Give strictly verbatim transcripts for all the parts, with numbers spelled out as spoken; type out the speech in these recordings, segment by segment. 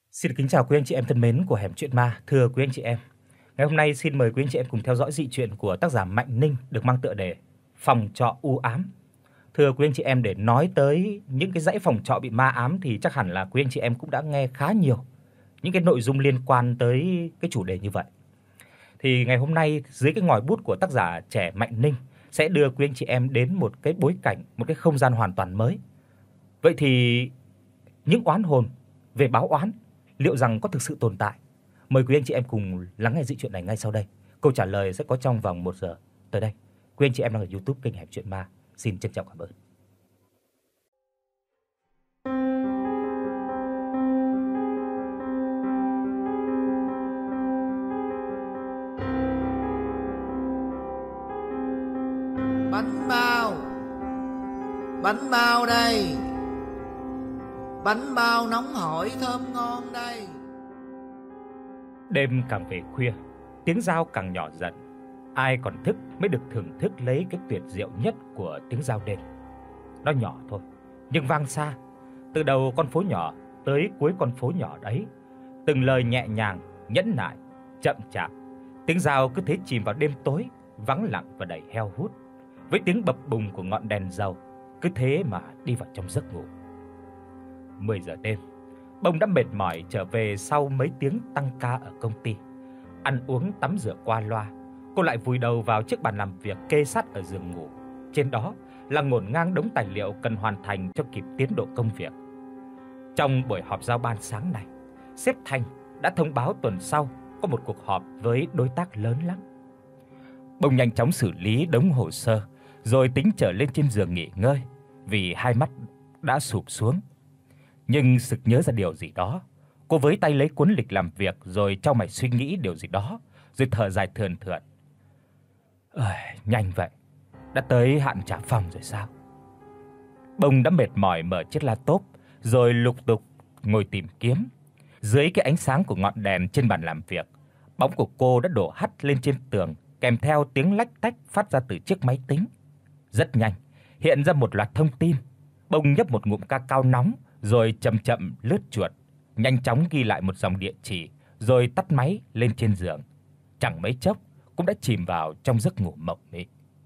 Xin kính chào quý anh chị em thân mến của Hẻm Chuyện Ma. Thưa quý anh chị em, ngày hôm nay xin mời quý anh chị em cùng theo dõi dị truyện của tác giả Mạnh Ninh được mang tựa đề Phòng trọ u ám. Thưa quý anh chị em, để nói tới những cái dãy phòng trọ bị ma ám thì chắc hẳn là quý anh chị em cũng đã nghe khá nhiều những cái nội dung liên quan tới cái chủ đề như vậy. Thì ngày hôm nay dưới cái ngòi bút của tác giả trẻ Mạnh Ninh sẽ đưa quý anh chị em đến một cái bối cảnh, một cái không gian hoàn toàn mới. Vậy thì những oán hồn về báo oán liệu rằng có thực sự tồn tại? Mời quý anh chị em cùng lắng nghe dị truyện này ngay sau đây. Câu trả lời sẽ có trong vòng một giờ tới đây. Quý anh chị em đang ở YouTube kênh Hẻm Chuyện Ma, xin trân trọng cảm ơn. Bánh bao, bánh bao đây, bánh bao nóng hổi thơm ngon đây. Đêm càng về khuya, tiếng dao càng nhỏ dần. Ai còn thức mới được thưởng thức lấy cái tuyệt diệu nhất của tiếng dao đêm. Nó nhỏ thôi, nhưng vang xa, từ đầu con phố nhỏ tới cuối con phố nhỏ đấy, từng lời nhẹ nhàng, nhẫn nại, chậm chạp. Tiếng dao cứ thế chìm vào đêm tối, vắng lặng và đầy heo hút, với tiếng bập bùng của ngọn đèn dầu, cứ thế mà đi vào trong giấc ngủ. mười giờ đêm, Bông đã mệt mỏi trở về sau mấy tiếng tăng ca ở công ty. Ăn uống tắm rửa qua loa, cô lại vùi đầu vào chiếc bàn làm việc kê sát ở giường ngủ. Trên đó là ngổn ngang đống tài liệu cần hoàn thành cho kịp tiến độ công việc. Trong buổi họp giao ban sáng nay, sếp Thanh đã thông báo tuần sau có một cuộc họp với đối tác lớn lắm. Bông nhanh chóng xử lý đống hồ sơ, rồi tính trở lên trên giường nghỉ ngơi vì hai mắt đã sụp xuống. Nhưng sực nhớ ra điều gì đó, cô với tay lấy cuốn lịch làm việc rồi chau mày suy nghĩ điều gì đó, rồi thở dài thườn thượt. Ơi, nhanh vậy, đã tới hạn trả phòng rồi sao? Bông đã mệt mỏi mở chiếc laptop rồi lục tục ngồi tìm kiếm. Dưới cái ánh sáng của ngọn đèn trên bàn làm việc, bóng của cô đã đổ hắt lên trên tường, kèm theo tiếng lách tách phát ra từ chiếc máy tính. Rất nhanh, hiện ra một loạt thông tin. Bông nhấp một ngụm ca cao nóng rồi chậm chậm lướt chuột, nhanh chóng ghi lại một dòng địa chỉ rồi tắt máy lên trên giường. Chẳng mấy chốc cũng đã chìm vào trong giấc ngủ mộng mị.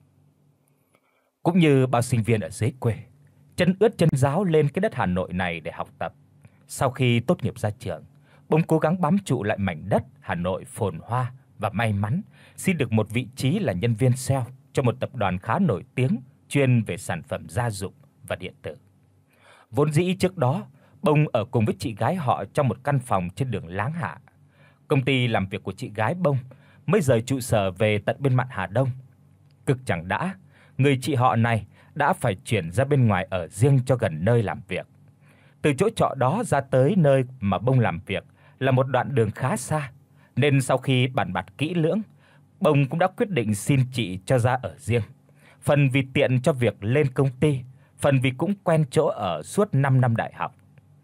Cũng như bao sinh viên ở dưới quê, chân ướt chân ráo lên cái đất Hà Nội này để học tập. Sau khi tốt nghiệp ra trường, Bông cố gắng bám trụ lại mảnh đất Hà Nội phồn hoa và may mắn xin được một vị trí là nhân viên sale cho một tập đoàn khá nổi tiếng chuyên về sản phẩm gia dụng và điện tử. Vốn dĩ trước đó, Bông ở cùng với chị gái họ trong một căn phòng trên đường Láng Hạ. Công ty làm việc của chị gái Bông mới rời trụ sở về tận bên mạn Hà Đông. Cực chẳng đã, người chị họ này đã phải chuyển ra bên ngoài ở riêng cho gần nơi làm việc. Từ chỗ trọ đó ra tới nơi mà Bông làm việc là một đoạn đường khá xa, nên sau khi bàn bạc kỹ lưỡng, Bông cũng đã quyết định xin chị cho ra ở riêng. Phần vì tiện cho việc lên công ty, phần vì cũng quen chỗ ở suốt năm năm đại học.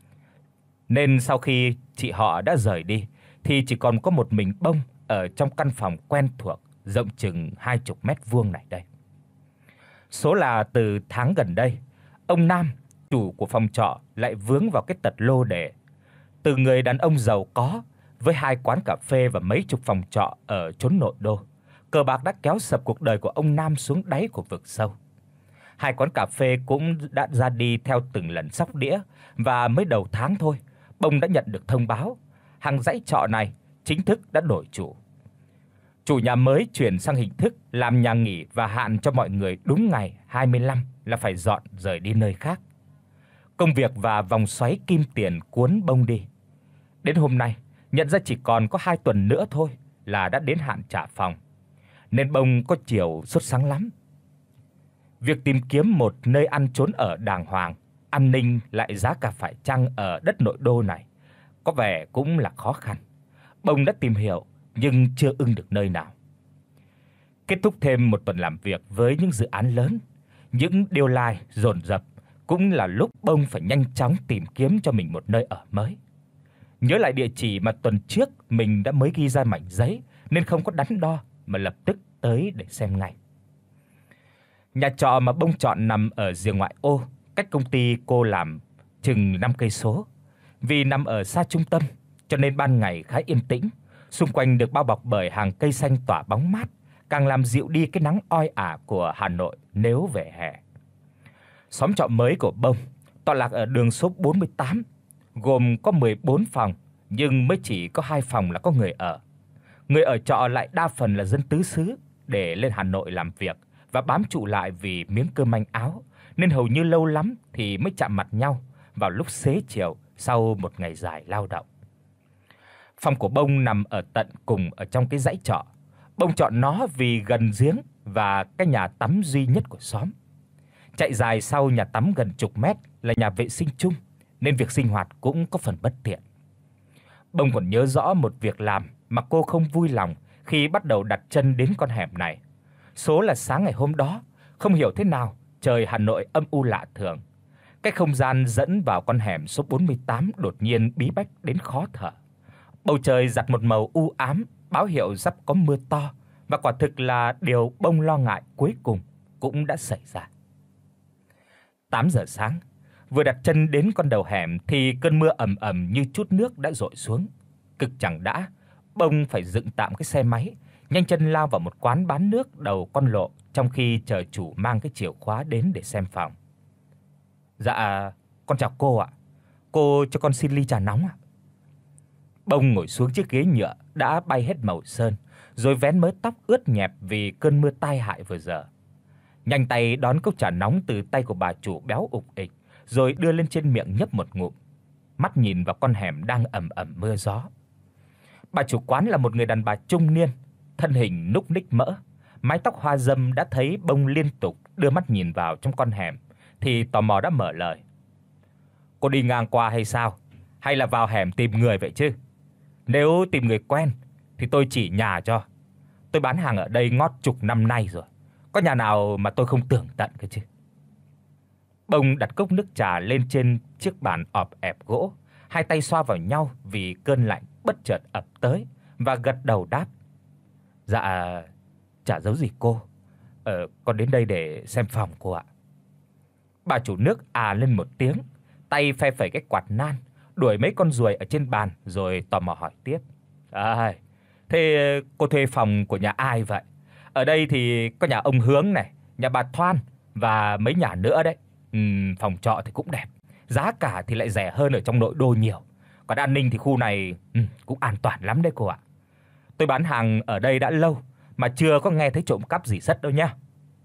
Nên sau khi chị họ đã rời đi thì chỉ còn có một mình Bông ở trong căn phòng quen thuộc rộng chừng hai mươi mét vuông này đây. Số là từ tháng gần đây, ông Nam, chủ của phòng trọ lại vướng vào cái tật lô đề. Từ người đàn ông giàu có với hai quán cà phê và mấy chục phòng trọ ở chốn nội đô, cờ bạc đã kéo sập cuộc đời của ông Nam xuống đáy của vực sâu. Hai quán cà phê cũng đã ra đi theo từng lần sóc đĩa, và mới đầu tháng thôi, Bông đã nhận được thông báo hàng dãy trọ này chính thức đã đổi chủ. Chủ nhà mới chuyển sang hình thức làm nhà nghỉ và hạn cho mọi người đúng ngày hai mươi lăm là phải dọn rời đi nơi khác. Công việc và vòng xoáy kim tiền cuốn Bông đi. Đến hôm nay, nhận ra chỉ còn có hai tuần nữa thôi là đã đến hạn trả phòng, nên Bông có chiều sốt sắng lắm. Việc tìm kiếm một nơi ăn trốn ở đàng hoàng, an ninh lại giá cả phải chăng ở đất nội đô này có vẻ cũng là khó khăn. Bông đã tìm hiểu nhưng chưa ưng được nơi nào. Kết thúc thêm một tuần làm việc với những dự án lớn, những deadline dồn dập, cũng là lúc Bông phải nhanh chóng tìm kiếm cho mình một nơi ở mới. Nhớ lại địa chỉ mà tuần trước mình đã mới ghi ra mảnh giấy nên không có đắn đo mà lập tức tới để xem ngay. Nhà trọ mà Bông chọn nằm ở rìa ngoại ô, cách công ty cô làm chừng năm cây số. Vì nằm ở xa trung tâm cho nên ban ngày khá yên tĩnh, xung quanh được bao bọc bởi hàng cây xanh tỏa bóng mát, càng làm dịu đi cái nắng oi ả của Hà Nội nếu về hè. Xóm trọ mới của Bông tọa lạc ở đường số bốn mươi tám, gồm có mười bốn phòng nhưng mới chỉ có hai phòng là có người ở. Người ở trọ lại đa phần là dân tứ xứ để lên Hà Nội làm việc và bám trụ lại vì miếng cơm manh áo, nên hầu như lâu lắm thì mới chạm mặt nhau vào lúc xế chiều sau một ngày dài lao động. Phòng của Bông nằm ở tận cùng ở trong cái dãy trọ. Bông chọn nó vì gần giếng và cái nhà tắm duy nhất của xóm. Chạy dài sau nhà tắm gần chục mét là nhà vệ sinh chung, nên việc sinh hoạt cũng có phần bất tiện. Bông còn nhớ rõ một việc làm mà cô không vui lòng khi bắt đầu đặt chân đến con hẻm này. Số là sáng ngày hôm đó, không hiểu thế nào, trời Hà Nội âm u lạ thường. Cái không gian dẫn vào con hẻm số bốn mươi tám đột nhiên bí bách đến khó thở. Bầu trời dạt một màu u ám, báo hiệu sắp có mưa to, và quả thực là điều Bông lo ngại cuối cùng cũng đã xảy ra. tám giờ sáng, vừa đặt chân đến con đầu hẻm thì cơn mưa ầm ầm như chút nước đã rội xuống. Cực chẳng đã, Bông phải dựng tạm cái xe máy, nhanh chân lao vào một quán bán nước đầu con lộ trong khi chờ chủ mang cái chìa khóa đến để xem phòng. Dạ, con chào cô ạ. Cô cho con xin ly trà nóng ạ. Bông ngồi xuống chiếc ghế nhựa đã bay hết màu sơn, rồi vén mớ tóc ướt nhẹp vì cơn mưa tai hại vừa giờ. Nhanh tay đón cốc trà nóng từ tay của bà chủ béo ục ịch, rồi đưa lên trên miệng nhấp một ngụm, mắt nhìn vào con hẻm đang ẩm ẩm mưa gió. Bà chủ quán là một người đàn bà trung niên, thân hình núc ních mỡ, mái tóc hoa râm đã thấy Bông liên tục đưa mắt nhìn vào trong con hẻm thì tò mò đã mở lời. Cô đi ngang qua hay sao? Hay là vào hẻm tìm người vậy chứ? Nếu tìm người quen thì tôi chỉ nhà cho. Tôi bán hàng ở đây ngót chục năm nay rồi, có nhà nào mà tôi không tường tận cơ chứ. Bông đặt cốc nước trà lên trên chiếc bàn ọp ẹp gỗ, hai tay xoa vào nhau vì cơn lạnh bất chợt ập tới và gật đầu đáp. Dạ, chả giấu gì cô. Ờ con đến đây để xem phòng cô ạ. Bà chủ nước à lên một tiếng, tay phe phẩy cái quạt nan, đuổi mấy con ruồi ở trên bàn rồi tò mò hỏi tiếp. À, thế cô thuê phòng của nhà ai vậy? Ở đây thì có nhà ông Hướng này, nhà bà Thoan và mấy nhà nữa đấy. Ừm, phòng trọ thì cũng đẹp, giá cả thì lại rẻ hơn ở trong nội đô nhiều. Còn an ninh thì khu này ừm, cũng an toàn lắm đấy cô ạ. Tôi bán hàng ở đây đã lâu mà chưa có nghe thấy trộm cắp gì sất đâu nhá.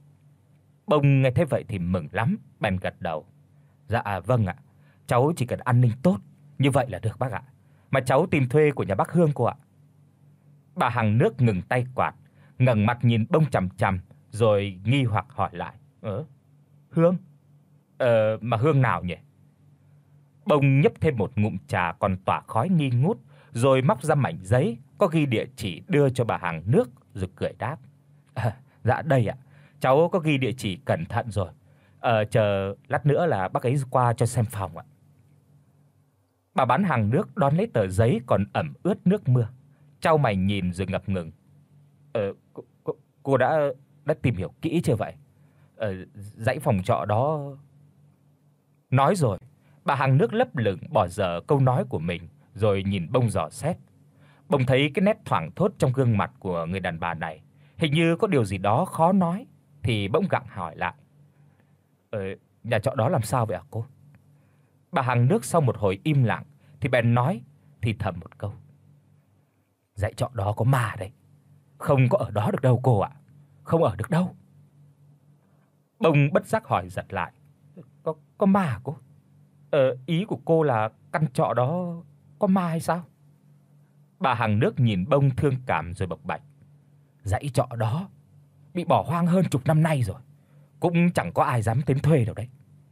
Bông nghe thế vậy thì mừng lắm, bèn gật đầu. Dạ vâng ạ, cháu chỉ cần an ninh tốt như vậy là được bác ạ. Mà cháu tìm thuê của nhà bác Hương cô ạ. Bà hàng nước ngừng tay quạt, ngẩng mặt nhìn Bông chằm chằm rồi nghi hoặc hỏi lại. Ờ, Hương? Ờ mà Hương nào nhỉ? Bông nhấp thêm một ngụm trà còn tỏa khói nghi ngút, rồi móc ra mảnh giấy có ghi địa chỉ đưa cho bà hàng nước rồi cười đáp. À, dạ đây ạ, cháu có ghi địa chỉ cẩn thận rồi. Ờ chờ lát nữa là bác ấy qua cho xem phòng ạ. Bà bán hàng nước đón lấy tờ giấy còn ẩm ướt nước mưa, chau mày nhìn rồi ngập ngừng. Ờ cô, cô, cô đã đã tìm hiểu kỹ chưa vậy? Ờ dãy phòng trọ đó. Nói rồi, bà hàng nước lấp lửng bỏ dở câu nói của mình rồi nhìn Bông dò xét. Bông thấy cái nét thoảng thốt trong gương mặt của người đàn bà này, hình như có điều gì đó khó nói, thì bỗng gặng hỏi lại. Ờ nhà trọ đó làm sao vậy hả cô? Bà hàng nước sau một hồi im lặng thì bèn nói thì thầm một câu. Dãy trọ đó có ma đấy. Không có ở đó được đâu cô ạ. Không ở được đâu. Bông bất giác hỏi giật lại. Có có ma hả cô? Ờ ý của cô là căn trọ đó có ma hay sao? Bà hàng nước nhìn Bông thương cảm rồi bộc bạch. Dãy trọ đó bị bỏ hoang hơn chục năm nay rồi, cũng chẳng có ai dám đến thuê đâu đấy.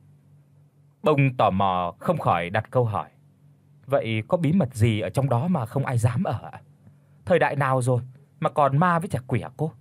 Bông tò mò không khỏi đặt câu hỏi. Vậy có bí mật gì ở trong đó mà không ai dám ở ạ? Thời đại nào rồi mà còn ma với trẻ quỷ hả cô?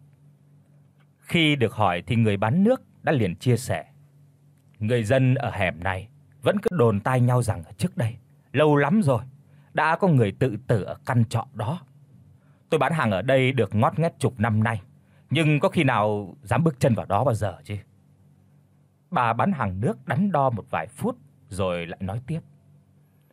Khi được hỏi thì người bán nước đã liền chia sẻ. Người dân ở hẻm này vẫn cứ đồn tai nhau rằng trước đây, lâu lắm rồi, đã có người tự tử ở căn trọ đó. Tôi bán hàng ở đây được ngót nghét chục năm nay, nhưng có khi nào dám bước chân vào đó bao giờ chứ? Bà bán hàng nước đắn đo một vài phút rồi lại nói tiếp.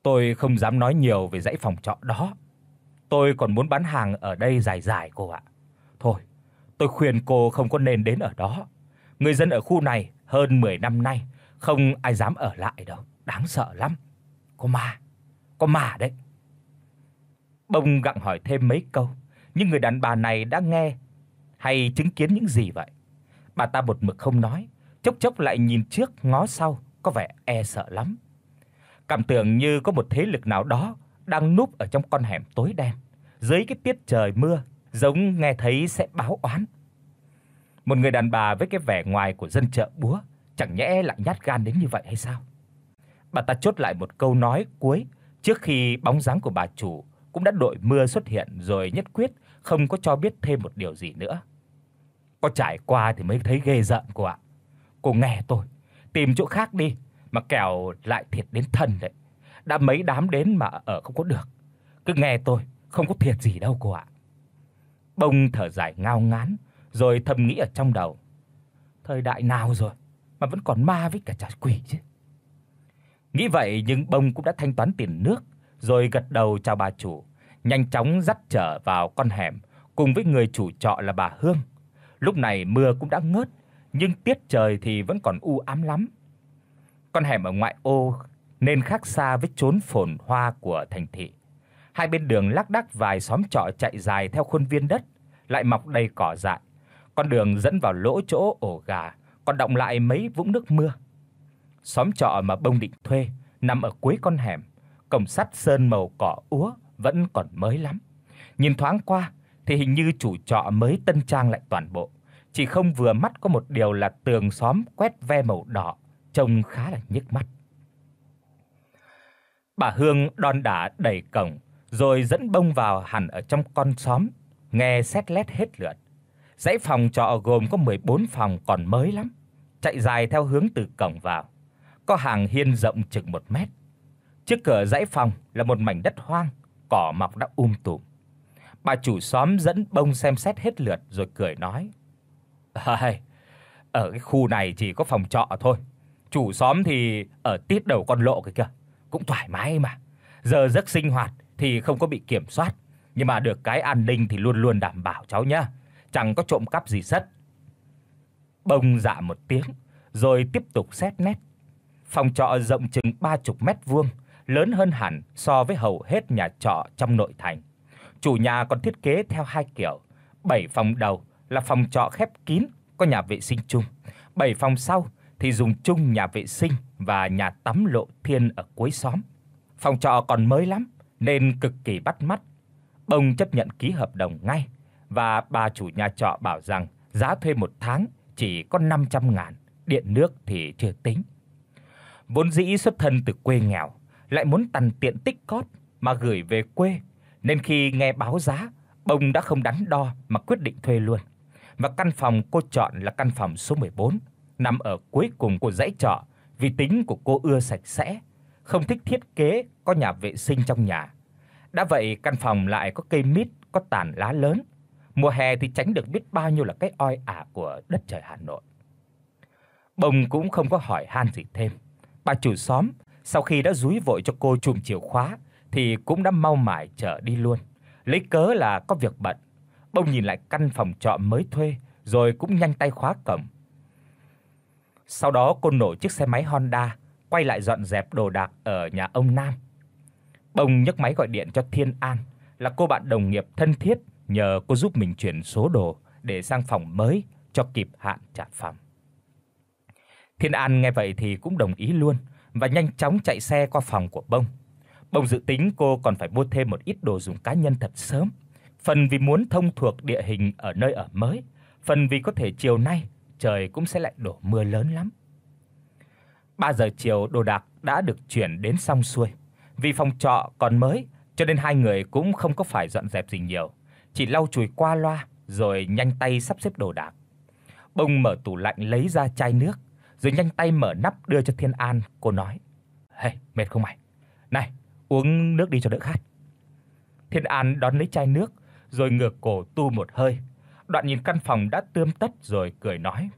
Tôi không dám nói nhiều về dãy phòng trọ đó. Tôi còn muốn bán hàng ở đây dài dài cô ạ. Thôi, tôi khuyên cô không có nên đến ở đó. Người dân ở khu này hơn mười năm nay không ai dám ở lại đâu, đáng sợ lắm. Có ma, có ma đấy. Bông gặng hỏi thêm mấy câu, nhưng người đàn bà này đã nghe hay chứng kiến những gì vậy? Bà ta một mực không nói, chốc chốc lại nhìn trước ngó sau, có vẻ e sợ lắm. Cảm tưởng như có một thế lực nào đó đang núp ở trong con hẻm tối đen, dưới cái tiết trời mưa, giống nghe thấy sẽ báo oán. Một người đàn bà với cái vẻ ngoài của dân chợ búa, chẳng nhẽ lại nhát gan đến như vậy hay sao? Bà ta chốt lại một câu nói cuối trước khi bóng dáng của bà chủ cũng đã đội mưa xuất hiện, rồi nhất quyết không có cho biết thêm một điều gì nữa. Có trải qua thì mới thấy ghê rợn cô ạ. Cô nghe tôi, tìm chỗ khác đi, mà kẻo lại thiệt đến thân đấy. Đã mấy đám đến mà ở không có được. Cứ nghe tôi, không có thiệt gì đâu cô ạ. Bông thở dài ngao ngán, rồi thầm nghĩ ở trong đầu. Thời đại nào rồi mà vẫn còn ma với cả trả quỷ chứ. Nghĩ vậy nhưng Bông cũng đã thanh toán tiền nước, rồi gật đầu chào bà chủ, nhanh chóng dắt trở vào con hẻm cùng với người chủ trọ là bà Hương. Lúc này mưa cũng đã ngớt, nhưng tiết trời thì vẫn còn u ám lắm. Con hẻm ở ngoại ô nên khác xa với chốn phồn hoa của thành thị. Hai bên đường lác đác vài xóm trọ chạy dài theo khuôn viên đất, lại mọc đầy cỏ dại. Con đường dẫn vào lỗ chỗ ổ gà, còn đọng lại mấy vũng nước mưa. Xóm trọ mà Bông định thuê nằm ở cuối con hẻm, cổng sắt sơn màu cỏ úa vẫn còn mới lắm. Nhìn thoáng qua thì hình như chủ trọ mới tân trang lại toàn bộ, chỉ không vừa mắt có một điều là tường xóm quét ve màu đỏ, trông khá là nhức mắt. Bà Hương đon đả đẩy cổng, rồi dẫn Bông vào hẳn ở trong con xóm, nghe xét lét hết lượt. Dãy phòng trọ gồm có mười bốn phòng còn mới lắm, chạy dài theo hướng từ cổng vào. Có hàng hiên rộng chừng một mét. Trước cửa dãy phòng là một mảnh đất hoang, cỏ mọc đã um tùm. Bà chủ xóm dẫn Bông xem xét hết lượt rồi cười nói: "Ây, ở cái khu này chỉ có phòng trọ thôi. Chủ xóm thì ở tít đầu con lộ kìa, cũng thoải mái mà. Giờ giấc sinh hoạt thì không có bị kiểm soát, nhưng mà được cái an ninh thì luôn luôn đảm bảo cháu nhá, chẳng có trộm cắp gì sất." Bông dạ một tiếng rồi tiếp tục xét nét. Phòng trọ rộng chừng ba mươi mét vuông, lớn hơn hẳn so với hầu hết nhà trọ trong nội thành. Chủ nhà còn thiết kế theo hai kiểu, bảy phòng đầu là phòng trọ khép kín, có nhà vệ sinh chung, bảy phòng sau thì dùng chung nhà vệ sinh và nhà tắm lộ thiên ở cuối xóm. Phòng trọ còn mới lắm nên cực kỳ bắt mắt. Bông chấp nhận ký hợp đồng ngay, và bà chủ nhà trọ bảo rằng giá thuê một tháng chỉ có năm trăm ngàn, điện nước thì chưa tính. Vốn dĩ xuất thân từ quê nghèo, lại muốn tằn tiện tích cóp mà gửi về quê, nên khi nghe báo giá, Bông đã không đắn đo mà quyết định thuê luôn. Và căn phòng cô chọn là căn phòng số mười bốn, nằm ở cuối cùng của dãy trọ, vì tính của cô ưa sạch sẽ, không thích thiết kế có nhà vệ sinh trong nhà. Đã vậy căn phòng lại có cây mít có tàn lá lớn, mùa hè thì tránh được biết bao nhiêu là cái oi ả của đất trời Hà Nội. Bông cũng không có hỏi han gì thêm. Bà chủ xóm sau khi đã dúi vội cho cô chùm chìa khóa thì cũng đã mau mải trở đi luôn, lấy cớ là có việc bận. Bông nhìn lại căn phòng trọ mới thuê rồi cũng nhanh tay khóa cổng. Sau đó cô nổ chiếc xe máy Honda, quay lại dọn dẹp đồ đạc ở nhà ông Nam. Bông nhấc máy gọi điện cho Thiên An, là cô bạn đồng nghiệp thân thiết, nhờ cô giúp mình chuyển số đồ để sang phòng mới cho kịp hạn trả phòng. Thiên An nghe vậy thì cũng đồng ý luôn và nhanh chóng chạy xe qua phòng của Bông. Bông dự tính cô còn phải mua thêm một ít đồ dùng cá nhân thật sớm, phần vì muốn thông thuộc địa hình ở nơi ở mới, phần vì có thể chiều nay trời cũng sẽ lại đổ mưa lớn lắm. ba giờ chiều đồ đạc đã được chuyển đến xong xuôi. Vì phòng trọ còn mới cho nên hai người cũng không có phải dọn dẹp gì nhiều, chỉ lau chùi qua loa rồi nhanh tay sắp xếp đồ đạc. Bông mở tủ lạnh lấy ra chai nước, rồi nhanh tay mở nắp đưa cho Thiên An, cô nói: "Hey, mệt không mày? Này, uống nước đi cho đỡ khát." Thiên An đón lấy chai nước rồi ngửa cổ tu một hơi, đoạn nhìn căn phòng đã tươm tất rồi cười nói: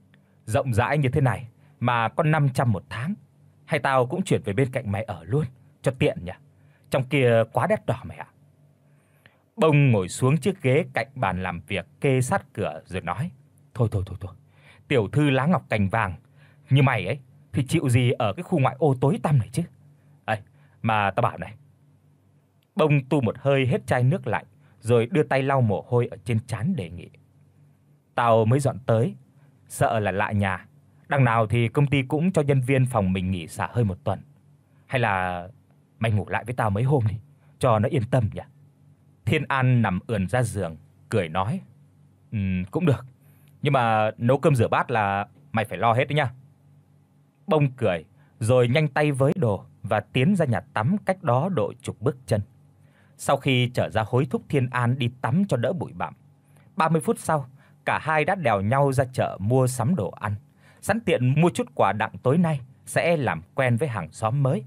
"Rộng rãi như thế này mà có năm trăm một tháng, hay tao cũng chuyển về bên cạnh mày ở luôn, cho tiện nhỉ. Trong kia quá đắt đỏ mày ạ." Bông ngồi xuống chiếc ghế cạnh bàn làm việc kê sát cửa rồi nói: "Thôi thôi thôi thôi. Tiểu thư lá ngọc cành vàng như mày ấy thì chịu gì ở cái khu ngoại ô tối tăm này chứ. Ê, mà tao bảo này." Bông tu một hơi hết chai nước lạnh rồi đưa tay lau mồ hôi ở trên trán đề nghị: "Tao mới dọn tới, sợ là lạ nhà, đằng nào thì công ty cũng cho nhân viên phòng mình nghỉ xả hơi một tuần. Hay là mày ngủ lại với tao mấy hôm đi, cho nó yên tâm nhỉ." Thiên An nằm ườn ra giường, cười nói: "Ừm, cũng được, nhưng mà nấu cơm rửa bát là mày phải lo hết đấy nha." Bông cười rồi nhanh tay với đồ và tiến ra nhà tắm cách đó độ chục bước chân. Sau khi trở ra hối thúc Thiên An đi tắm cho đỡ bụi bặm, ba mươi phút sau, cả hai đã đèo nhau ra chợ mua sắm đồ ăn, sẵn tiện mua chút quà đặng tối nay sẽ làm quen với hàng xóm mới.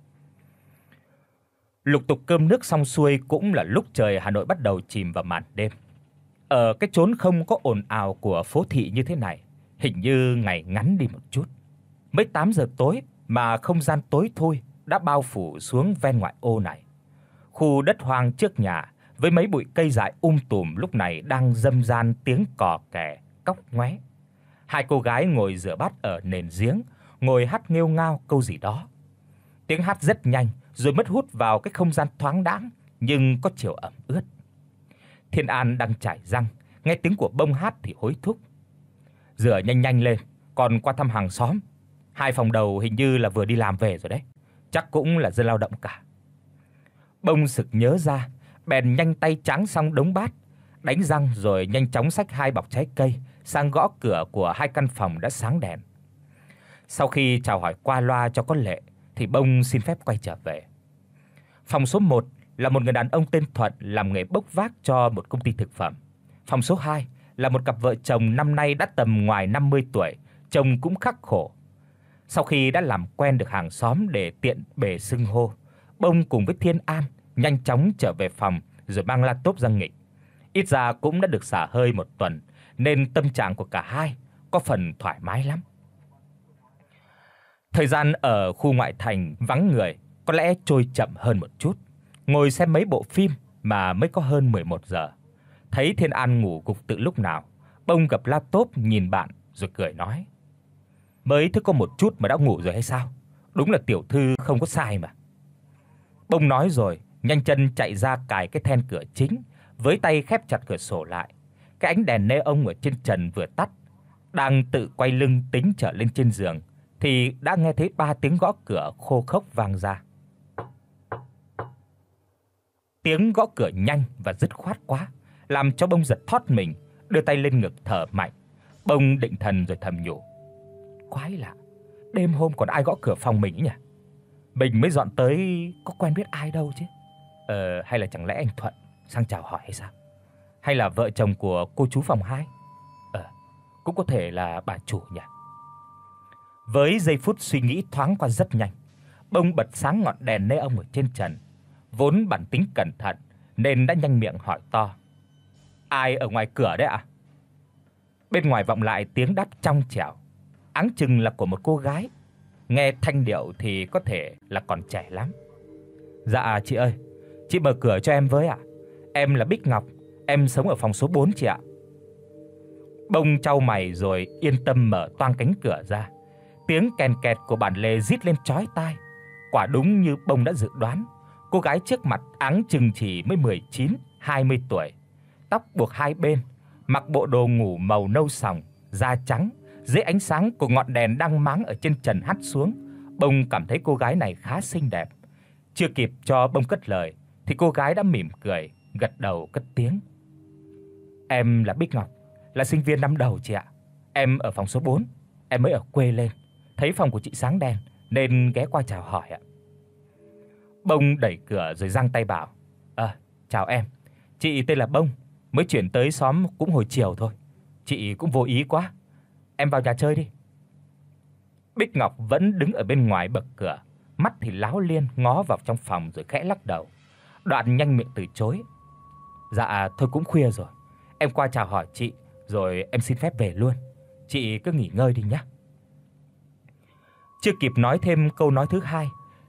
Lục tục cơm nước xong xuôi cũng là lúc trời Hà Nội bắt đầu chìm vào màn đêm. Ở cái chốn không có ồn ào của phố thị như thế này, hình như ngày ngắn đi một chút. Mới tám giờ tối mà không gian tối thui đã bao phủ xuống ven ngoại ô này. Khu đất hoang trước nhà với mấy bụi cây dại um tùm lúc này đang râm ran tiếng cò kè, cóc ngoé. Hai cô gái ngồi rửa bát ở nền giếng, ngồi hát nghêu ngao câu gì đó. Tiếng hát rất nhanh rồi mất hút vào cái không gian thoáng đãng nhưng có chiều ẩm ướt. Thiên An đang chải răng, nghe tiếng của Bông hát thì hối thúc: "Rửa nhanh nhanh lên, còn qua thăm hàng xóm. Hai phòng đầu hình như là vừa đi làm về rồi đấy, chắc cũng là dân lao động cả." Bông sực nhớ ra, bèn nhanh tay tráng xong đống bát, đánh răng rồi nhanh chóng xách hai bọc trái cây sang gõ cửa của hai căn phòng đã sáng đèn. Sau khi chào hỏi qua loa cho có lệ thì Bông xin phép quay trở về. Phòng số một là một người đàn ông tên Thuận làm nghề bốc vác cho một công ty thực phẩm. Phòng số hai là một cặp vợ chồng năm nay đã tầm ngoài năm mươi tuổi, chồng cũng khắc khổ. Sau khi đã làm quen được hàng xóm để tiện bề xưng hô, Bông cùng với Thiên An nhanh chóng trở về phòng rồi mang laptop ra nghịch. Ít ra cũng đã được xả hơi một tuần nên tâm trạng của cả hai có phần thoải mái lắm. Thời gian ở khu ngoại thành vắng người có lẽ trôi chậm hơn một chút. Ngồi xem mấy bộ phim mà mới có hơn mười một giờ. Thấy Thiên An ngủ gục từ lúc nào, Bông gập laptop nhìn bạn rồi cười nói: "Mới thức có một chút mà đã ngủ rồi hay sao? Đúng là tiểu thư không có sai mà." Bông nói rồi, nhanh chân chạy ra cài cái then cửa chính, với tay khép chặt cửa sổ lại. Cái ánh đèn neon ở trên trần vừa tắt, đang tự quay lưng tính trở lên trên giường thì đã nghe thấy ba tiếng gõ cửa khô khốc vang ra. Tiếng gõ cửa nhanh và dứt khoát quá, làm cho Bông giật thót mình, đưa tay lên ngực thở mạnh. Bông định thần rồi thầm nhủ: "Quái lạ, đêm hôm còn ai gõ cửa phòng mình nhỉ? Mình mới dọn tới có quen biết ai đâu chứ. Ờ hay là chẳng lẽ anh Thuận sang chào hỏi hay sao? Hay là vợ chồng của cô chú phòng hai? Ờ, cũng có thể là bà chủ nhỉ." Với giây phút suy nghĩ thoáng qua rất nhanh, Bông bật sáng ngọn đèn neon ở trên trần. Vốn bản tính cẩn thận nên đã nhanh miệng hỏi to: "Ai ở ngoài cửa đấy ạ?" Bên ngoài vọng lại tiếng đáp trong trẻo, áng chừng là của một cô gái. Nghe thanh điệu thì có thể là còn trẻ lắm. "Dạ chị ơi, chị mở cửa cho em với ạ. Em là Bích Ngọc, em sống ở phòng số bốn chị ạ." Bông chau mày rồi yên tâm mở toang cánh cửa ra. Tiếng kèn kẹt của bản lề rít lên chói tai. Quả đúng như Bông đã dự đoán, cô gái trước mặt áng chừng chỉ mới mười chín, hai mươi tuổi, tóc buộc hai bên, mặc bộ đồ ngủ màu nâu sòng, da trắng, dưới ánh sáng của ngọn đèn đang máng ở trên trần hắt xuống. Bông cảm thấy cô gái này khá xinh đẹp. Chưa kịp cho Bông cất lời thì cô gái đã mỉm cười, gật đầu cất tiếng: "Em là Bích Ngọc, là sinh viên năm đầu chị ạ. Em ở phòng số bốn, em mới ở quê lên, thấy phòng của chị sáng đèn nên ghé qua chào hỏi ạ." Bông đẩy cửa rồi giang tay bảo: "À, chào em. Chị tên là Bông, mới chuyển tới xóm cũng hồi chiều thôi. Chị cũng vô ý quá. Em vào nhà chơi đi." Bích Ngọc vẫn đứng ở bên ngoài bậc cửa, mắt thì láo liên ngó vào trong phòng rồi khẽ lắc đầu. Đoạn nhanh miệng từ chối: "Dạ thôi cũng khuya rồi, em qua chào hỏi chị rồi em xin phép về luôn. Chị cứ nghỉ ngơi đi nhé." Chưa kịp nói thêm câu nói thứ hai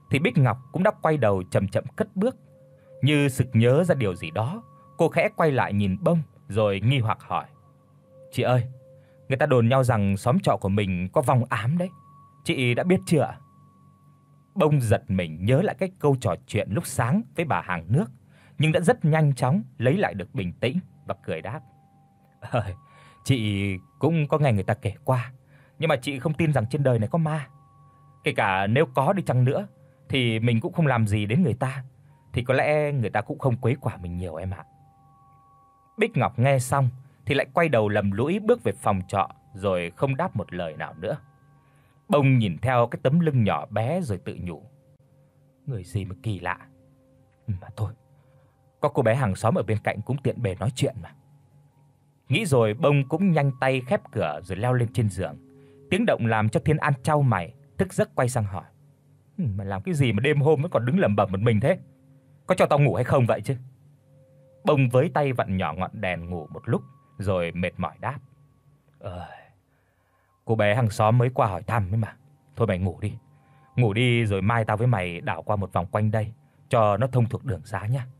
thì Bích Ngọc cũng đã quay đầu chậm chậm cất bước. Như sực nhớ ra điều gì đó, cô khẽ quay lại nhìn Bông rồi nghi hoặc hỏi: "Chị ơi, người ta đồn nhau rằng xóm trọ của mình có vong ám đấy. Chị đã biết chưa ạ?" Bông giật mình nhớ lại cái câu trò chuyện lúc sáng với bà hàng nước, nhưng đã rất nhanh chóng lấy lại được bình tĩnh và cười đáp: "Ờ, chị cũng có nghe người ta kể qua, nhưng mà chị không tin rằng trên đời này có ma. Kể cả nếu có đi chăng nữa thì mình cũng không làm gì đến người ta, thì có lẽ người ta cũng không quấy quả mình nhiều em ạ." Bích Ngọc nghe xong thì lại quay đầu lầm lũi bước về phòng trọ rồi không đáp một lời nào nữa. Bông nhìn theo cái tấm lưng nhỏ bé rồi tự nhủ: Người gì mà kỳ lạ. Mà thôi, có cô bé hàng xóm ở bên cạnh cũng tiện bề nói chuyện mà. Nghĩ rồi Bông cũng nhanh tay khép cửa rồi leo lên trên giường. Tiếng động làm cho Thiên An chau mày, thức giấc quay sang hỏi: "Mày làm cái gì mà đêm hôm vẫn còn đứng lẩm bẩm một mình thế? Có cho tao ngủ hay không vậy chứ?" Bông với tay vặn nhỏ ngọn đèn ngủ một lúc rồi mệt mỏi đáp: "Ờ, cô bé hàng xóm mới qua hỏi thăm ấy mà. Thôi mày ngủ đi. Ngủ đi rồi mai tao với mày đảo qua một vòng quanh đây cho nó thông thuộc đường xá nhá."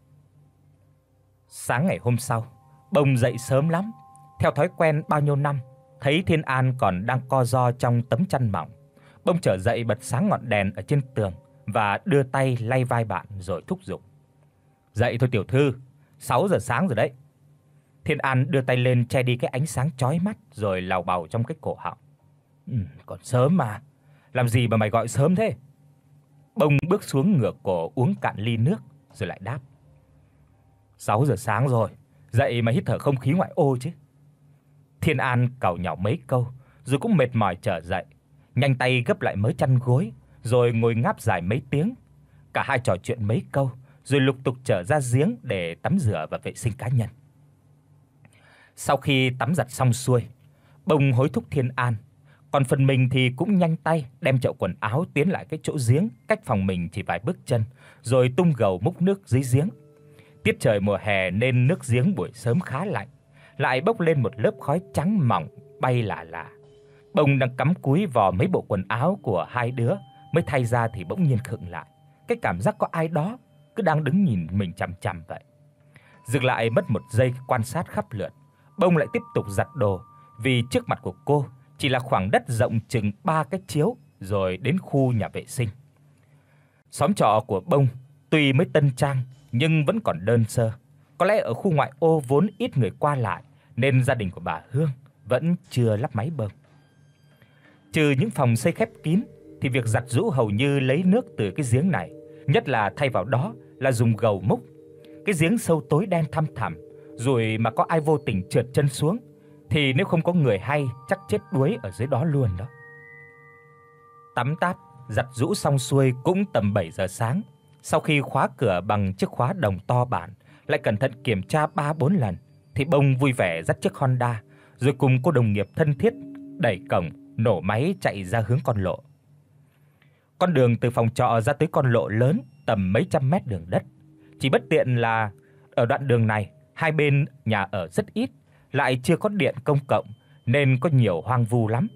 Sáng ngày hôm sau, Bông dậy sớm lắm. Theo thói quen bao nhiêu năm, thấy Thiên An còn đang co ro trong tấm chăn mỏng, Bông trở dậy bật sáng ngọn đèn ở trên tường và đưa tay lay vai bạn rồi thúc giục: "Dậy thôi tiểu thư, sáu giờ sáng rồi đấy." Thiên An đưa tay lên che đi cái ánh sáng chói mắt rồi lào bào trong cái cổ họng: "Ừ, còn sớm mà, làm gì mà mày gọi sớm thế?" Bông bước xuống ngửa cổ uống cạn ly nước rồi lại đáp: sáu giờ sáng rồi, dậy mà hít thở không khí ngoại ô chứ." Thiên An càu nhàu mấy câu rồi cũng mệt mỏi trở dậy, nhanh tay gấp lại mớ chăn gối rồi ngồi ngáp dài mấy tiếng. Cả hai trò chuyện mấy câu rồi lục tục trở ra giếng để tắm rửa và vệ sinh cá nhân. Sau khi tắm giặt xong xuôi, Bông hối thúc Thiên An, còn phần mình thì cũng nhanh tay đem chậu quần áo tiến lại cái chỗ giếng cách phòng mình chỉ vài bước chân, rồi tung gầu múc nước dưới giếng. Tiết trời mùa hè nên nước giếng buổi sớm khá lạnh, lại bốc lên một lớp khói trắng mỏng bay lả lả. Bông đang cắm cúi vò mấy bộ quần áo của hai đứa mới thay ra thì bỗng nhiên khựng lại, cái cảm giác có ai đó cứ đang đứng nhìn mình chằm chằm vậy. Dừng lại mất một giây quan sát khắp lượt, Bông lại tiếp tục giặt đồ, vì trước mặt của cô chỉ là khoảng đất rộng chừng ba cái chiếu rồi đến khu nhà vệ sinh. Xóm trọ của Bông tuy mới tân trang nhưng vẫn còn đơn sơ. Có lẽ ở khu ngoại ô vốn ít người qua lại nên gia đình của bà Hương vẫn chưa lắp máy bơm. Trừ những phòng xây khép kín thì việc giặt giũ hầu như lấy nước từ cái giếng này, nhất là thay vào đó là dùng gầu múc. Cái giếng sâu tối đen thăm thẳm, rồi mà có ai vô tình trượt chân xuống thì nếu không có người hay chắc chết đuối ở dưới đó luôn đó. Tắm táp, giặt giũ xong xuôi cũng tầm bảy giờ sáng. Sau khi khóa cửa bằng chiếc khóa đồng to bản, lại cẩn thận kiểm tra ba bốn lần thì Bông vui vẻ dắt chiếc Honda rồi cùng cô đồng nghiệp thân thiết đẩy cổng, nổ máy chạy ra hướng con lộ. Con đường từ phòng trọ ra tới con lộ lớn tầm mấy trăm mét đường đất. Chỉ bất tiện là ở đoạn đường này, hai bên nhà ở rất ít, lại chưa có điện công cộng nên có nhiều hoang vu lắm.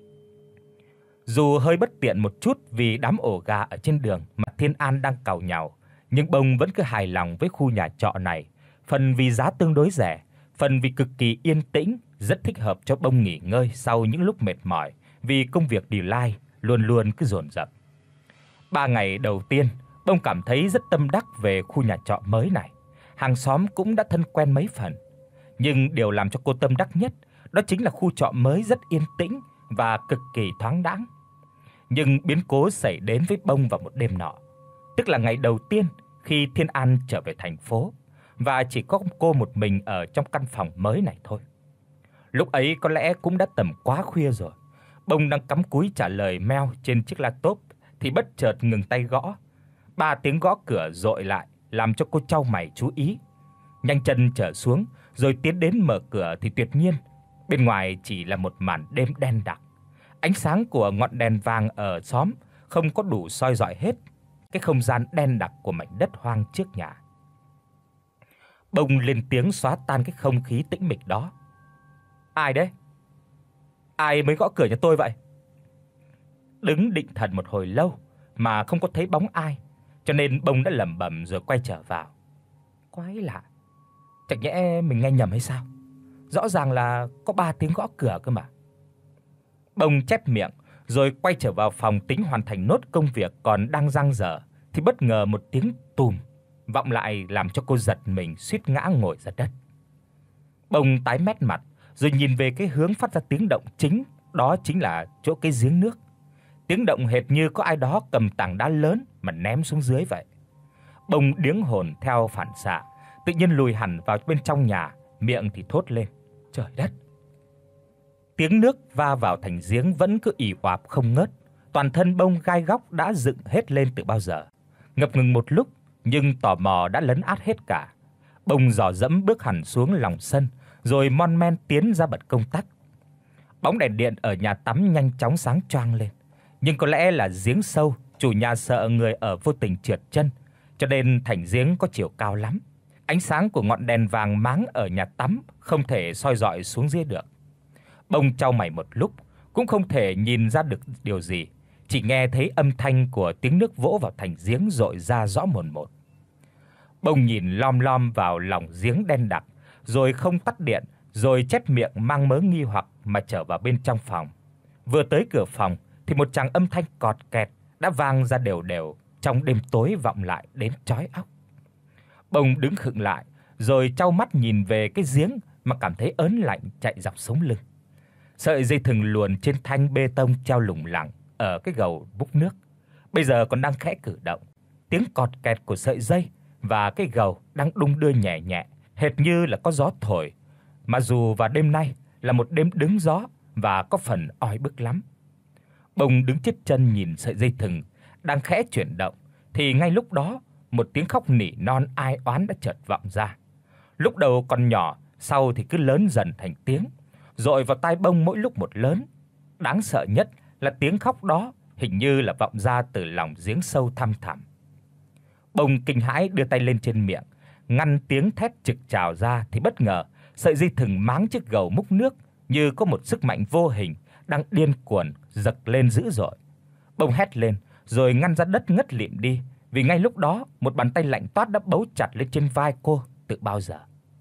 Dù hơi bất tiện một chút vì đám ổ gà ở trên đường mà Thiên An đang càu nhàu, nhưng Bông vẫn cứ hài lòng với khu nhà trọ này, phần vì giá tương đối rẻ, phần vì cực kỳ yên tĩnh, rất thích hợp cho Bông nghỉ ngơi sau những lúc mệt mỏi vì công việc deadline luôn luôn cứ dồn dập. Ba ngày đầu tiên, Bông cảm thấy rất tâm đắc về khu nhà trọ mới này. Hàng xóm cũng đã thân quen mấy phần, nhưng điều làm cho cô tâm đắc nhất đó chính là khu trọ mới rất yên tĩnh và cực kỳ thoáng đãng. Nhưng biến cố xảy đến với Bông vào một đêm nọ, tức là ngày đầu tiên khi Thiên An trở về thành phố và chỉ có cô một mình ở trong căn phòng mới này thôi. Lúc ấy có lẽ cũng đã tầm quá khuya rồi. Bông đang cắm cúi trả lời mail trên chiếc laptop thì bất chợt ngừng tay gõ. Ba tiếng gõ cửa dội lại làm cho cô chau mày chú ý. Nhanh chân trở xuống rồi tiến đến mở cửa thì tuyệt nhiên bên ngoài chỉ là một màn đêm đen đặc. Ánh sáng của ngọn đèn vàng ở xóm không có đủ soi rọi hết cái không gian đen đặc của mảnh đất hoang trước nhà. Bông lên tiếng xóa tan cái không khí tĩnh mịch đó. "Ai đấy? Ai mới gõ cửa nhà tôi vậy?" Đứng định thần một hồi lâu mà không có thấy bóng ai, cho nên bông đã lẩm bẩm rồi quay trở vào. Quái lạ, chẳng nhẽ mình nghe nhầm hay sao? Rõ ràng là có ba tiếng gõ cửa cơ mà. Bông chép miệng rồi quay trở vào phòng tính hoàn thành nốt công việc còn đang dang dở thì bất ngờ một tiếng tùm vọng lại làm cho cô giật mình suýt ngã ngồi ra đất. Bông tái mét mặt rồi nhìn về cái hướng phát ra tiếng động chính, đó chính là chỗ cái giếng nước. Tiếng động hệt như có ai đó cầm tảng đá lớn mà ném xuống dưới vậy. Bông điếng hồn theo phản xạ, tự nhiên lùi hẳn vào bên trong nhà, miệng thì thốt lên: "Trời đất!" Tiếng nước va vào thành giếng vẫn cứ ì oạp không ngớt, toàn thân Bông gai góc đã dựng hết lên từ bao giờ. Ngập ngừng một lúc, nhưng tò mò đã lấn át hết cả. Bông dò dẫm bước hẳn xuống lòng sân, rồi mon men tiến ra bật công tắc. Bóng đèn điện ở nhà tắm nhanh chóng sáng choang lên, nhưng có lẽ là giếng sâu, chủ nhà sợ người ở vô tình trượt chân, cho nên thành giếng có chiều cao lắm. Ánh sáng của ngọn đèn vàng máng ở nhà tắm không thể soi rọi xuống dưới được. Bông chau mày một lúc cũng không thể nhìn ra được điều gì, chỉ nghe thấy âm thanh của tiếng nước vỗ vào thành giếng rội ra rõ mồn một. Bông nhìn lom lom vào lòng giếng đen đặc, rồi không tắt điện, rồi chép miệng mang mớ nghi hoặc mà trở vào bên trong phòng. Vừa tới cửa phòng thì một tràng âm thanh cọt kẹt đã vang ra đều đều trong đêm tối vọng lại đến chói óc. Bông đứng khựng lại, rồi chau mắt nhìn về cái giếng mà cảm thấy ớn lạnh chạy dọc sống lưng. Sợi dây thừng luồn trên thanh bê tông treo lủng lẳng ở cái gầu vũng nước, bây giờ còn đang khẽ cử động. Tiếng cọt kẹt của sợi dây và cái gầu đang đung đưa nhẹ nhẹ, hệt như là có gió thổi, mà dù vào đêm nay là một đêm đứng gió và có phần oi bức lắm. Bông đứng chết chân nhìn sợi dây thừng đang khẽ chuyển động thì ngay lúc đó một tiếng khóc nỉ non ai oán đã chợt vọng ra. Lúc đầu còn nhỏ, sau thì cứ lớn dần thành tiếng, dội vào tai Bông mỗi lúc một lớn. Đáng sợ nhất là tiếng khóc đó hình như là vọng ra từ lòng giếng sâu thăm thẳm. Bông kinh hãi đưa tay lên trên miệng, ngăn tiếng thét trực trào ra thì bất ngờ sợi dây thừng máng chiếc gầu múc nước như có một sức mạnh vô hình đang điên cuồng giật lên dữ dội. Bông hét lên rồi ngăn ra đất ngất lịm đi, vì ngay lúc đó một bàn tay lạnh toát đã bấu chặt lên trên vai cô từ bao giờ.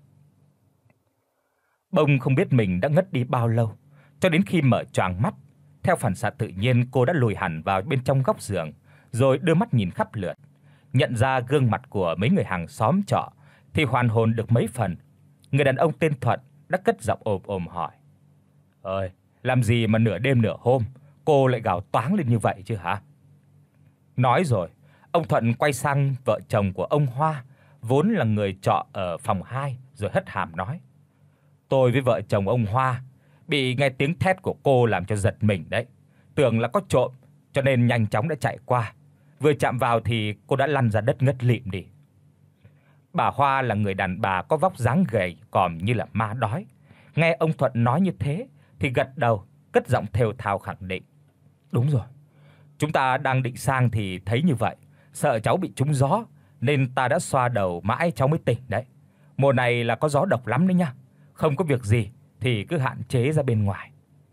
Bông không biết mình đã ngất đi bao lâu, cho đến khi mở choàng mắt, theo phản xạ tự nhiên cô đã lùi hẳn vào bên trong góc giường, rồi đưa mắt nhìn khắp lượt. Nhận ra gương mặt của mấy người hàng xóm trọ thì hoàn hồn được mấy phần. Người đàn ông tên Thuận đã cất giọng ồm ồm hỏi: "Ơi, làm gì mà nửa đêm nửa hôm cô lại gào toáng lên như vậy chứ hả?" Nói rồi, ông Thuận quay sang vợ chồng của ông Hoa, vốn là người trọ ở phòng hai, rồi hất hàm nói: "Tôi với vợ chồng ông Hoa bị nghe tiếng thét của cô làm cho giật mình đấy. Tưởng là có trộm cho nên nhanh chóng đã chạy qua. Vừa chạm vào thì cô đã lăn ra đất ngất lịm đi." Bà Hoa là người đàn bà có vóc dáng gầy còm như là ma đói. Nghe ông Thuận nói như thế thì gật đầu, cất giọng thều thào khẳng định: "Đúng rồi. Chúng ta đang định sang thì thấy như vậy, sợ cháu bị trúng gió nên ta đã xoa đầu mãi cháu mới tỉnh đấy. Mùa này là có gió độc lắm đấy nha. Không có việc gì thì cứ hạn chế ra bên ngoài."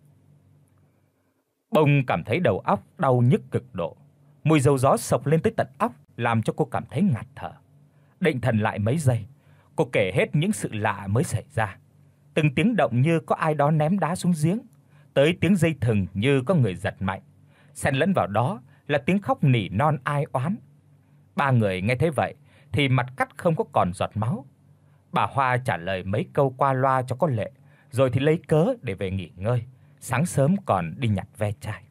Bông cảm thấy đầu óc đau nhức cực độ. Mùi dầu gió sộc lên tới tận óc làm cho cô cảm thấy ngạt thở. Định thần lại mấy giây, cô kể hết những sự lạ mới xảy ra. Từng tiếng động như có ai đó ném đá xuống giếng, tới tiếng dây thừng như có người giật mạnh, xen lẫn vào đó là tiếng khóc nỉ non ai oán. Ba người nghe thấy vậy thì mặt cắt không có còn giọt máu. Bà Hoa trả lời mấy câu qua loa cho có lệ, rồi thì lấy cớ để về nghỉ ngơi, sáng sớm còn đi nhặt ve chai.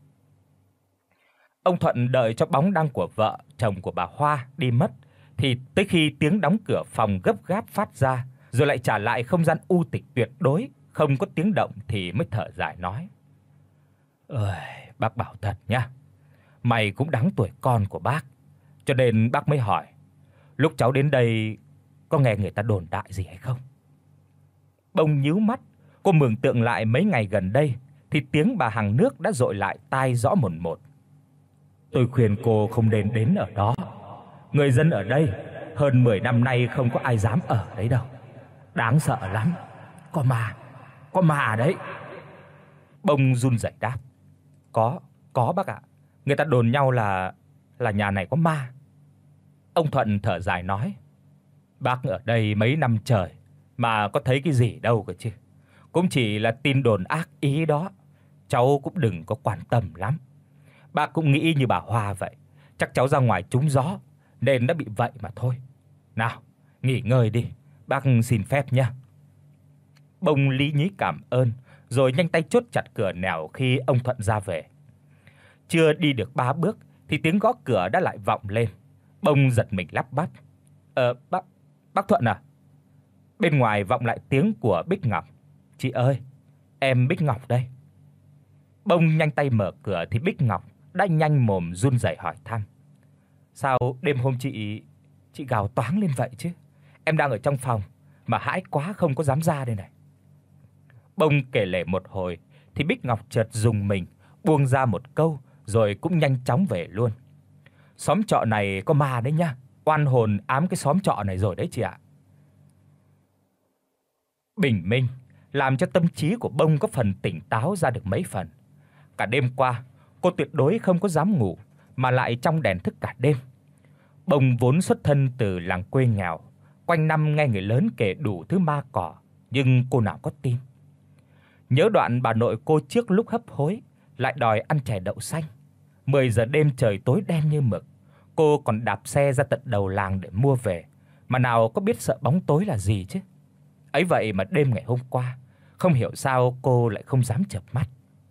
Ông Thuận đợi cho bóng dáng của vợ chồng của bà Hoa đi mất thì tới khi tiếng đóng cửa phòng gấp gáp phát ra, rồi lại trả lại không gian u tịch tuyệt đối, không có tiếng động thì mới thở dài nói: "Ơi, bác bảo thật nhá. Mày cũng đáng tuổi con của bác, cho nên bác mới hỏi, lúc cháu đến đây có nghe người ta đồn đại gì hay không?" Bông nhíu mắt, cô mường tượng lại mấy ngày gần đây thì tiếng bà hàng nước đã dội lại tai rõ mồn một. "Tôi khuyên cô không nên đến ở đó. Người dân ở đây hơn mười năm nay không có ai dám ở đấy đâu. Đáng sợ lắm. Có ma, có ma đấy." Bông run rẩy đáp: "Có, có bác ạ. Người ta đồn nhau là là nhà này có ma. Ông Thuận thở dài nói: Bác ở đây mấy năm trời mà có thấy cái gì đâu cơ chứ. Cũng chỉ là tin đồn ác ý đó. Cháu cũng đừng có quan tâm lắm. Bác cũng nghĩ như bà Hoa vậy, chắc cháu ra ngoài trúng gió nên đã bị vậy mà thôi. Nào, nghỉ ngơi đi, bác xin phép nhé. Bông lý nhí cảm ơn rồi nhanh tay chốt chặt cửa nẻo khi ông Thuận ra về. Chưa đi được ba bước thì tiếng gõ cửa đã lại vọng lên. Bông giật mình lắp bắp: "Ờ bác bác Thuận à?" Bên ngoài vọng lại tiếng của Bích Ngọc: "Chị ơi, em Bích Ngọc đây." Bông nhanh tay mở cửa thì Bích Ngọc đã nhanh mồm run rẩy hỏi thăm: "Sao đêm hôm chị chị gào toáng lên vậy chứ? Em đang ở trong phòng mà hãi quá không có dám ra đây này." Bông kể lể một hồi thì Bích Ngọc chợt rùng mình, buông ra một câu rồi cũng nhanh chóng về luôn. "Xóm trọ này có ma đấy nhá, oan hồn ám cái xóm trọ này rồi đấy chị ạ." Bình minh làm cho tâm trí của Bông có phần tỉnh táo ra được mấy phần. Cả đêm qua, cô tuyệt đối không có dám ngủ mà lại trong đèn thức cả đêm. Bông vốn xuất thân từ làng quê nghèo, quanh năm nghe người lớn kể đủ thứ ma cỏ, nhưng cô nào có tin. Nhớ đoạn bà nội cô trước lúc hấp hối lại đòi ăn chè đậu xanh. mười giờ đêm trời tối đen như mực, cô còn đạp xe ra tận đầu làng để mua về, mà nào có biết sợ bóng tối là gì chứ. Ấy vậy mà đêm ngày hôm qua, không hiểu sao cô lại không dám chợp mắt.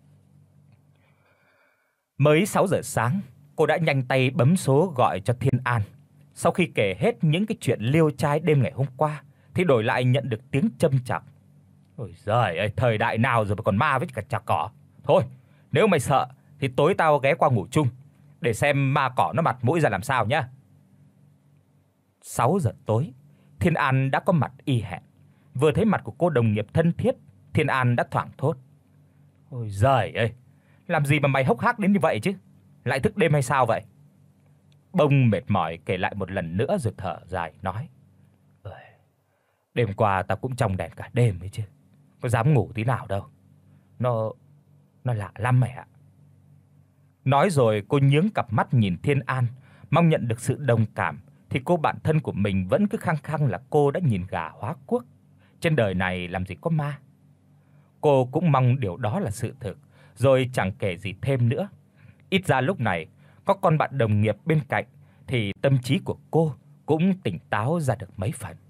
Mới sáu giờ sáng, cô đã nhanh tay bấm số gọi cho Thiên An. Sau khi kể hết những cái chuyện liêu trai đêm ngày hôm qua thì đổi lại nhận được tiếng châm chọc: "Ôi giời ơi, thời đại nào rồi mà còn ma với cả chả cỏ. Thôi, nếu mày sợ thì tối tao ghé qua ngủ chung để xem ma cỏ nó mặt mũi ra làm sao nhá." sáu giờ tối, Thiên An đã có mặt y hẹn. Vừa thấy mặt của cô đồng nghiệp thân thiết, Thiên An đã thoảng thốt: "Ôi giời ơi, làm gì mà mày hốc hác đến như vậy chứ? Lại thức đêm hay sao vậy?" Bông mệt mỏi kể lại một lần nữa rồi thở dài nói: "Ơi, đêm qua tao cũng trong đèn cả đêm ấy chứ, có dám ngủ tí nào đâu. Nó nó lạ lắm mày ạ." Nói rồi cô nhướng cặp mắt nhìn Thiên An, mong nhận được sự đồng cảm thì cô bạn thân của mình vẫn cứ khăng khăng là cô đã nhìn gà hóa quốc. Trên đời này làm gì có ma. Cô cũng mong điều đó là sự thực, rồi chẳng kể gì thêm nữa. Ít ra lúc này có con bạn đồng nghiệp bên cạnh thì tâm trí của cô cũng tỉnh táo ra được mấy phần.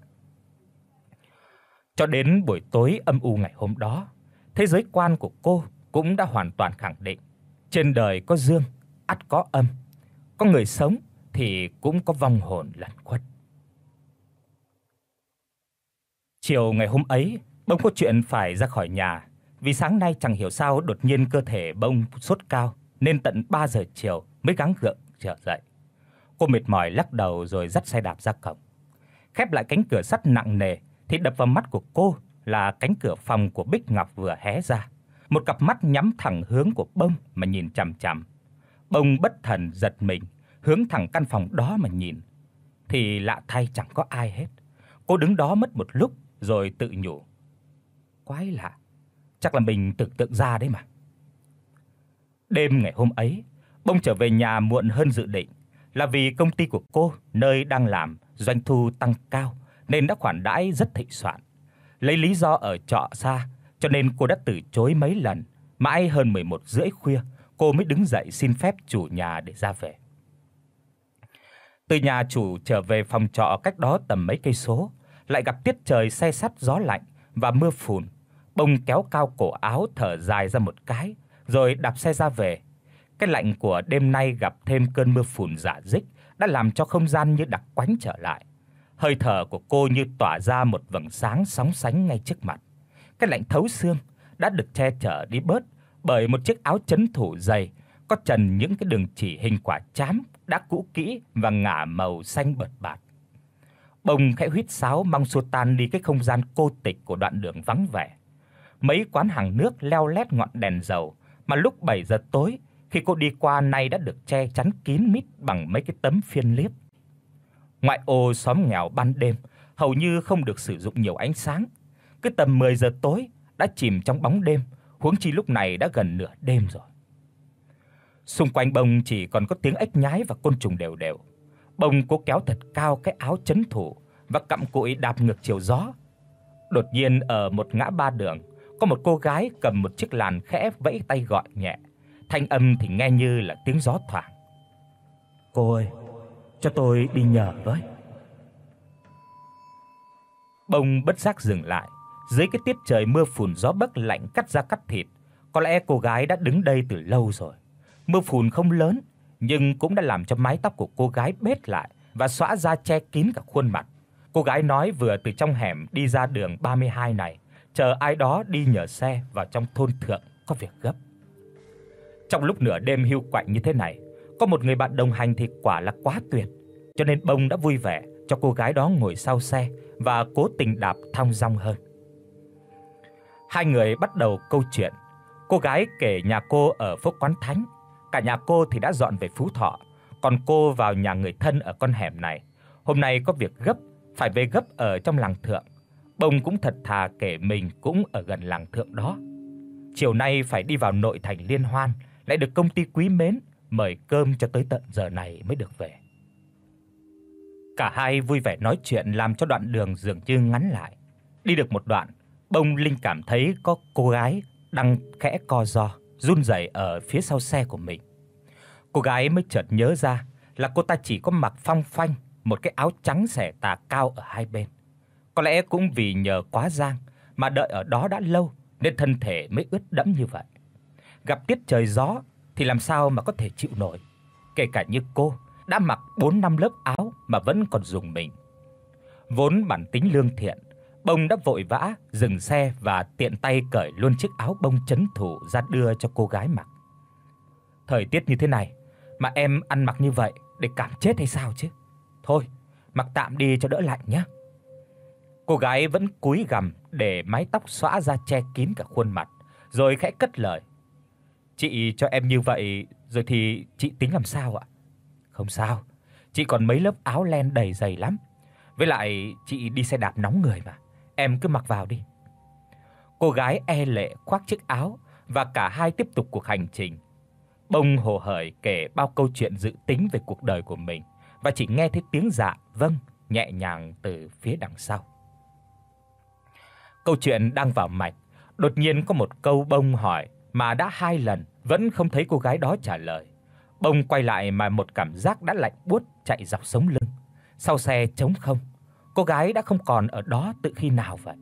Cho đến buổi tối âm u ngày hôm đó, thế giới quan của cô cũng đã hoàn toàn khẳng định: trên đời có dương, ắt có âm, có người sống thì cũng có vong hồn lẩn khuất. Chiều ngày hôm ấy, Bông có chuyện phải ra khỏi nhà, vì sáng nay chẳng hiểu sao đột nhiên cơ thể Bông sốt cao nên tận ba giờ chiều mới gắng gượng trở dậy. Cô mệt mỏi lắc đầu rồi dắt xe đạp ra cổng. Khép lại cánh cửa sắt nặng nề thì đập vào mắt của cô là cánh cửa phòng của Bích Ngọc vừa hé ra. Một cặp mắt nhắm thẳng hướng của Bông mà nhìn chằm chằm. Bông bất thần giật mình, hướng thẳng căn phòng đó mà nhìn. Thì lạ thay chẳng có ai hết. Cô đứng đó mất một lúc rồi tự nhủ: quái lạ, chắc là mình tưởng tượng ra đấy mà. Đêm ngày hôm ấy, Bông trở về nhà muộn hơn dự định, là vì công ty của cô nơi đang làm doanh thu tăng cao nên đã khoản đãi rất thịnh soạn. Lấy lý do ở trọ xa cho nên cô đã từ chối mấy lần, mãi hơn mười một rưỡi khuya cô mới đứng dậy xin phép chủ nhà để ra về. Từ nhà chủ trở về phòng trọ cách đó tầm mấy cây số, lại gặp tiết trời se sắt gió lạnh và mưa phùn. Bông kéo cao cổ áo thở dài ra một cái rồi đạp xe ra về. Cái lạnh của đêm nay gặp thêm cơn mưa phùn rả rích đã làm cho không gian như đặc quánh trở lại. Hơi thở của cô như tỏa ra một vầng sáng sóng sánh ngay trước mặt. Cái lạnh thấu xương đã được che chở đi bớt bởi một chiếc áo trấn thủ dày có trần những cái đường chỉ hình quả trám đã cũ kỹ và ngả màu xanh bợt bạt. Bông khẽ huýt sáo mong xua tan đi cái không gian cô tịch của đoạn đường vắng vẻ. Mấy quán hàng nước leo lét ngọn đèn dầu mà lúc bảy giờ tối khi cô đi qua nay đã được che chắn kín mít bằng mấy cái tấm phiên liếp. Ngoại ô xóm nghèo ban đêm hầu như không được sử dụng nhiều ánh sáng, cứ tầm mười giờ tối đã chìm trong bóng đêm, huống chi lúc này đã gần nửa đêm rồi. Xung quanh bông chỉ còn có tiếng ếch nhái và côn trùng đều đều. Bông cố kéo thật cao cái áo trấn thủ và cặm cụi đạp ngược chiều gió. Đột nhiên ở một ngã ba đường, có một cô gái cầm một chiếc làn khẽ vẫy tay gọi nhẹ. Thanh âm thì nghe như là tiếng gió thoảng. "Cô ơi, cho tôi đi nhờ với." Bông bất giác dừng lại. Dưới cái tiết trời mưa phùn gió bấc lạnh cắt da cắt thịt, có lẽ cô gái đã đứng đây từ lâu rồi. Mưa phùn không lớn, nhưng cũng đã làm cho mái tóc của cô gái bết lại và xõa ra che kín cả khuôn mặt. Cô gái nói vừa từ trong hẻm đi ra đường ba mươi hai này, chờ ai đó đi nhờ xe vào trong thôn thượng có việc gấp. Trong lúc nửa đêm hiu quạnh như thế này, có một người bạn đồng hành thì quả là quá tuyệt, cho nên Bông đã vui vẻ cho cô gái đó ngồi sau xe và cố tình đạp thong dong hơn. Hai người bắt đầu câu chuyện. Cô gái kể nhà cô ở phố Quán Thánh, cả nhà cô thì đã dọn về Phú Thọ, còn cô vào nhà người thân ở con hẻm này. Hôm nay có việc gấp, phải về gấp ở trong làng thượng. Bông cũng thật thà kể mình cũng ở gần làng thượng đó. Chiều nay phải đi vào nội thành liên hoan, lại được công ty quý mến mời cơm cho tới tận giờ này mới được về. Cả hai vui vẻ nói chuyện làm cho đoạn đường dường như ngắn lại. Đi được một đoạn, Bông linh cảm thấy có cô gái đang khẽ co ro, run rẩy ở phía sau xe của mình. Cô gái mới chợt nhớ ra là cô ta chỉ có mặc phong phanh một cái áo trắng xẻ tà cao ở hai bên. Có lẽ cũng vì nhờ quá giang mà đợi ở đó đã lâu nên thân thể mới ướt đẫm như vậy. Gặp tiết trời gió thì làm sao mà có thể chịu nổi. Kể cả như cô đã mặc bốn năm lớp áo mà vẫn còn rùng mình. Vốn bản tính lương thiện, Bông đã vội vã dừng xe và tiện tay cởi luôn chiếc áo bông trấn thủ ra đưa cho cô gái mặc. "Thời tiết như thế này mà em ăn mặc như vậy để cảm chết hay sao chứ? Thôi, mặc tạm đi cho đỡ lạnh nhé." Cô gái vẫn cúi gằm để mái tóc xõa ra che kín cả khuôn mặt, rồi khẽ cất lời: "Chị cho em như vậy rồi thì chị tính làm sao ạ?" "Không sao, chị còn mấy lớp áo len đầy dày lắm. Với lại chị đi xe đạp nóng người mà, em cứ mặc vào đi." Cô gái e lệ khoác chiếc áo và cả hai tiếp tục cuộc hành trình. Bông hồ hởi kể bao câu chuyện dự tính về cuộc đời của mình và chỉ nghe thấy tiếng dạ vâng nhẹ nhàng từ phía đằng sau. Câu chuyện đang vào mạch, đột nhiên có một câu Bông hỏi mà đã hai lần vẫn không thấy cô gái đó trả lời. Bông quay lại mà một cảm giác đã lạnh buốt chạy dọc sống lưng. Sau xe trống không, cô gái đã không còn ở đó từ khi nào vậy.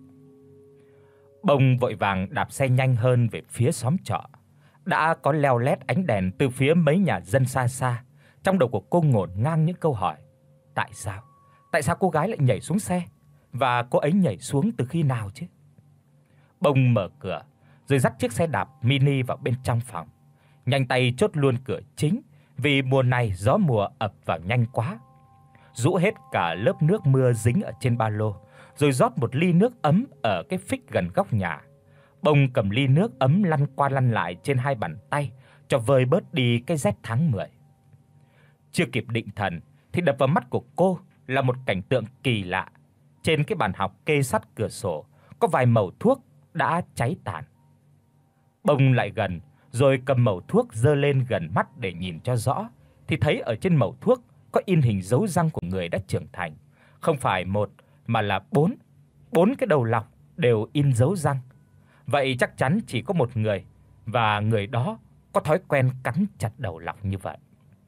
Bông vội vàng đạp xe nhanh hơn về phía xóm trọ. Đã có leo lét ánh đèn từ phía mấy nhà dân xa xa. Trong đầu của cô ngổn ngang những câu hỏi. Tại sao? Tại sao cô gái lại nhảy xuống xe? Và cô ấy nhảy xuống từ khi nào chứ? Bông mở cửa, rồi dắt chiếc xe đạp mini vào bên trong phòng. Nhanh tay chốt luôn cửa chính, vì mùa này gió mùa ập vào nhanh quá. Rũ hết cả lớp nước mưa dính ở trên ba lô, rồi rót một ly nước ấm ở cái phích gần góc nhà. Bông cầm ly nước ấm lăn qua lăn lại trên hai bàn tay cho vơi bớt đi cái rét tháng mười. Chưa kịp định thần thì đập vào mắt của cô là một cảnh tượng kỳ lạ. Trên cái bàn học kê sát cửa sổ có vài mẩu thuốc đã cháy tàn. Bông lại gần rồi cầm mẩu thuốc giơ lên gần mắt để nhìn cho rõ, thì thấy ở trên mẩu thuốc có in hình dấu răng của người đã trưởng thành, không phải một mà là bốn, bốn cái đầu lọc đều in dấu răng. Vậy chắc chắn chỉ có một người, và người đó có thói quen cắn chặt đầu lọc như vậy.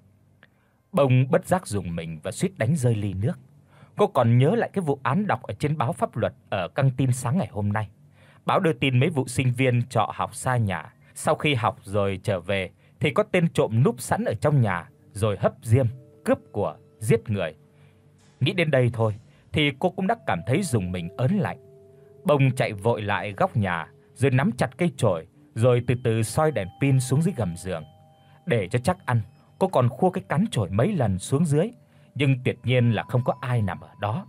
Bông bất giác rùng mình và suýt đánh rơi ly nước. Cô còn nhớ lại cái vụ án đọc ở trên báo pháp luật ở căng tin sáng ngày hôm nay. Báo đưa tin mấy vụ sinh viên trọ học xa nhà, sau khi học rồi trở về thì có tên trộm núp sẵn ở trong nhà rồi hấp diêm, cướp của, giết người. Nghĩ đến đây thôi thì cô cũng đã cảm thấy rùng mình ớn lạnh. Bông chạy vội lại góc nhà, rồi nắm chặt cây chổi, rồi từ từ soi đèn pin xuống dưới gầm giường. Để cho chắc ăn, cô còn khua cái cán chổi mấy lần xuống dưới, nhưng tuyệt nhiên là không có ai nằm ở đó.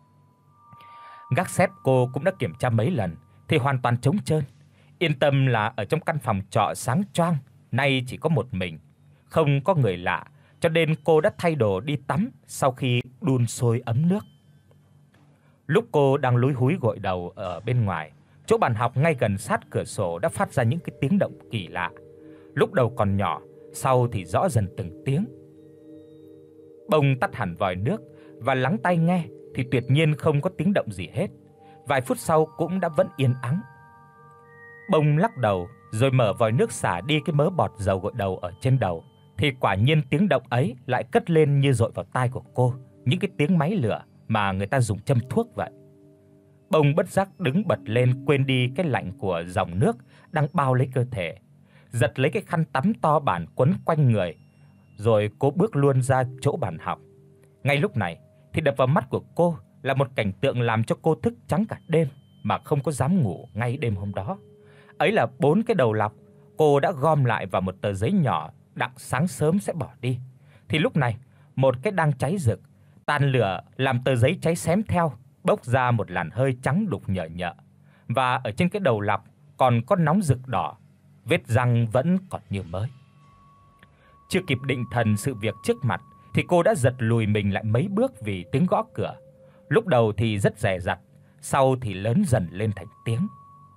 Gác xếp cô cũng đã kiểm tra mấy lần thì hoàn toàn trống trơn. Yên tâm là ở trong căn phòng trọ sáng choang nay chỉ có một mình, không có người lạ, cho nên cô đã thay đồ đi tắm sau khi đun sôi ấm nước. Lúc cô đang lúi húi gội đầu ở bên ngoài, chỗ bàn học ngay gần sát cửa sổ đã phát ra những cái tiếng động kỳ lạ. Lúc đầu còn nhỏ, sau thì rõ dần từng tiếng. Bông tắt hẳn vòi nước và lắng tai nghe thì tuyệt nhiên không có tiếng động gì hết. Vài phút sau cũng đã vẫn yên ắng. Bông lắc đầu rồi mở vòi nước xả đi cái mớ bọt dầu gội đầu ở trên đầu, thì quả nhiên tiếng động ấy lại cất lên như dội vào tai của cô, những cái tiếng máy lửa mà người ta dùng châm thuốc vậy. Bông bất giác đứng bật lên, quên đi cái lạnh của dòng nước đang bao lấy cơ thể, giật lấy cái khăn tắm to bản quấn quanh người, rồi cô bước luôn ra chỗ bàn học. Ngay lúc này thì đập vào mắt của cô là một cảnh tượng làm cho cô thức trắng cả đêm mà không có dám ngủ ngay đêm hôm đó. Ấy là bốn cái đầu lọc cô đã gom lại vào một tờ giấy nhỏ đặng sáng sớm sẽ bỏ đi. Thì lúc này, một cái đang cháy rực, tàn lửa làm tờ giấy cháy xém theo, bốc ra một làn hơi trắng đục nhợ nhợ. Và ở trên cái đầu lọc còn có nóng rực đỏ, vết răng vẫn còn như mới. Chưa kịp định thần sự việc trước mặt thì cô đã giật lùi mình lại mấy bước vì tiếng gõ cửa. Lúc đầu thì rất dè dặt, sau thì lớn dần lên thành tiếng.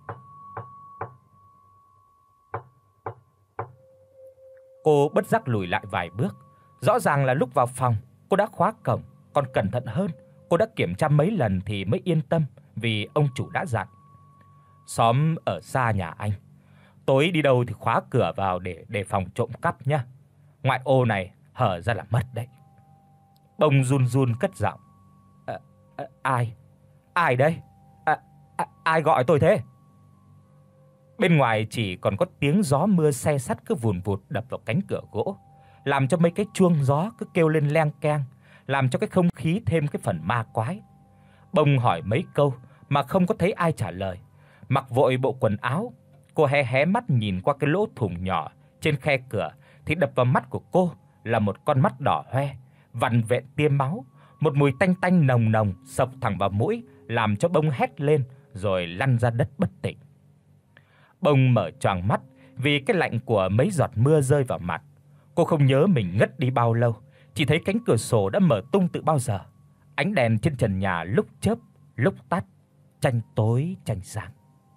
Cô bất giác lùi lại vài bước. Rõ ràng là lúc vào phòng, cô đã khóa cổng, còn cẩn thận hơn, cô đã kiểm tra mấy lần thì mới yên tâm, vì ông chủ đã dặn: "Xóm ở xa nhà anh, tối đi đâu thì khóa cửa vào để đề phòng trộm cắp nhá. Ngoại ô này hở ra là mất đấy." Bông run run cất giọng: à, à, "Ai? Ai đây? À, à, ai gọi tôi thế?" Bên ngoài chỉ còn có tiếng gió mưa se sắt cứ vùn vụt đập vào cánh cửa gỗ, làm cho mấy cái chuông gió cứ kêu lên leng keng, làm cho cái không khí thêm cái phần ma quái. Bông hỏi mấy câu mà không có thấy ai trả lời. Mặc vội bộ quần áo, cô hé hé mắt nhìn qua cái lỗ thủng nhỏ trên khe cửa thì đập vào mắt của cô là một con mắt đỏ hoe, vằn vện tia máu, một mùi tanh tanh nồng nồng xộc thẳng vào mũi, làm cho Bông hét lên rồi lăn ra đất bất tỉnh. Bông mở choàng mắt vì cái lạnh của mấy giọt mưa rơi vào mặt. Cô không nhớ mình ngất đi bao lâu, chỉ thấy cánh cửa sổ đã mở tung từ bao giờ. Ánh đèn trên trần nhà lúc chớp, lúc tắt, tranh tối tranh sáng.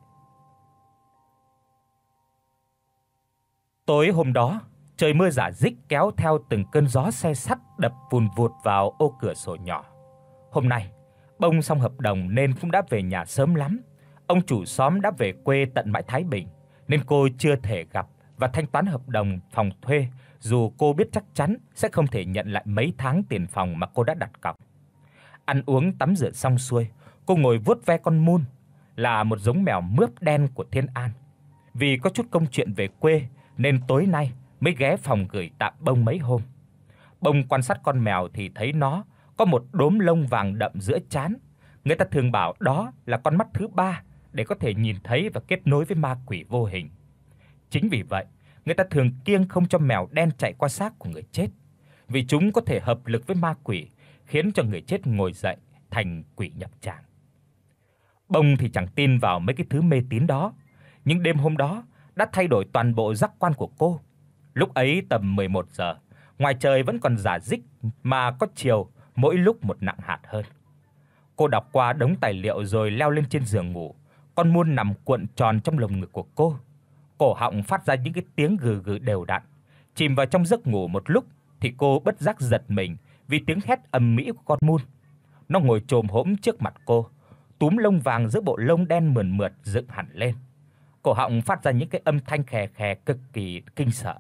Tối hôm đó, trời mưa rả rích kéo theo từng cơn gió se sắt đập vùn vụt vào ô cửa sổ nhỏ. Hôm nay, Bông xong hợp đồng nên cũng đã về nhà sớm lắm. Ông chủ xóm đã về quê tận mãi Thái Bình nên cô chưa thể gặp và thanh toán hợp đồng phòng thuê, dù cô biết chắc chắn sẽ không thể nhận lại mấy tháng tiền phòng mà cô đã đặt cọc. Ăn uống tắm rửa xong xuôi, cô ngồi vuốt ve con Moon, là một giống mèo mướp đen của Thiên An. Vì có chút công chuyện về quê nên tối nay mới ghé phòng gửi tạm Bông mấy hôm. Bông quan sát con mèo thì thấy nó có một đốm lông vàng đậm giữa trán. Người ta thường bảo đó là con mắt thứ ba để có thể nhìn thấy và kết nối với ma quỷ vô hình. Chính vì vậy, người ta thường kiêng không cho mèo đen chạy qua xác của người chết, vì chúng có thể hợp lực với ma quỷ, khiến cho người chết ngồi dậy thành quỷ nhập tràng. Bông thì chẳng tin vào mấy cái thứ mê tín đó, nhưng đêm hôm đó đã thay đổi toàn bộ giác quan của cô. Lúc ấy tầm mười một giờ, ngoài trời vẫn còn rả rích mà có chiều mỗi lúc một nặng hạt hơn. Cô đọc qua đống tài liệu rồi leo lên trên giường ngủ. Con Moon nằm cuộn tròn trong lồng ngực của cô. Cổ họng phát ra những cái tiếng gừ gừ đều đặn. Chìm vào trong giấc ngủ một lúc thì cô bất giác giật mình vì tiếng hét ầm ĩ của con Moon. Nó ngồi chồm hổm trước mặt cô, túm lông vàng giữa bộ lông đen mượt mượt dựng hẳn lên. Cổ họng phát ra những cái âm thanh khè khè cực kỳ kinh sợ.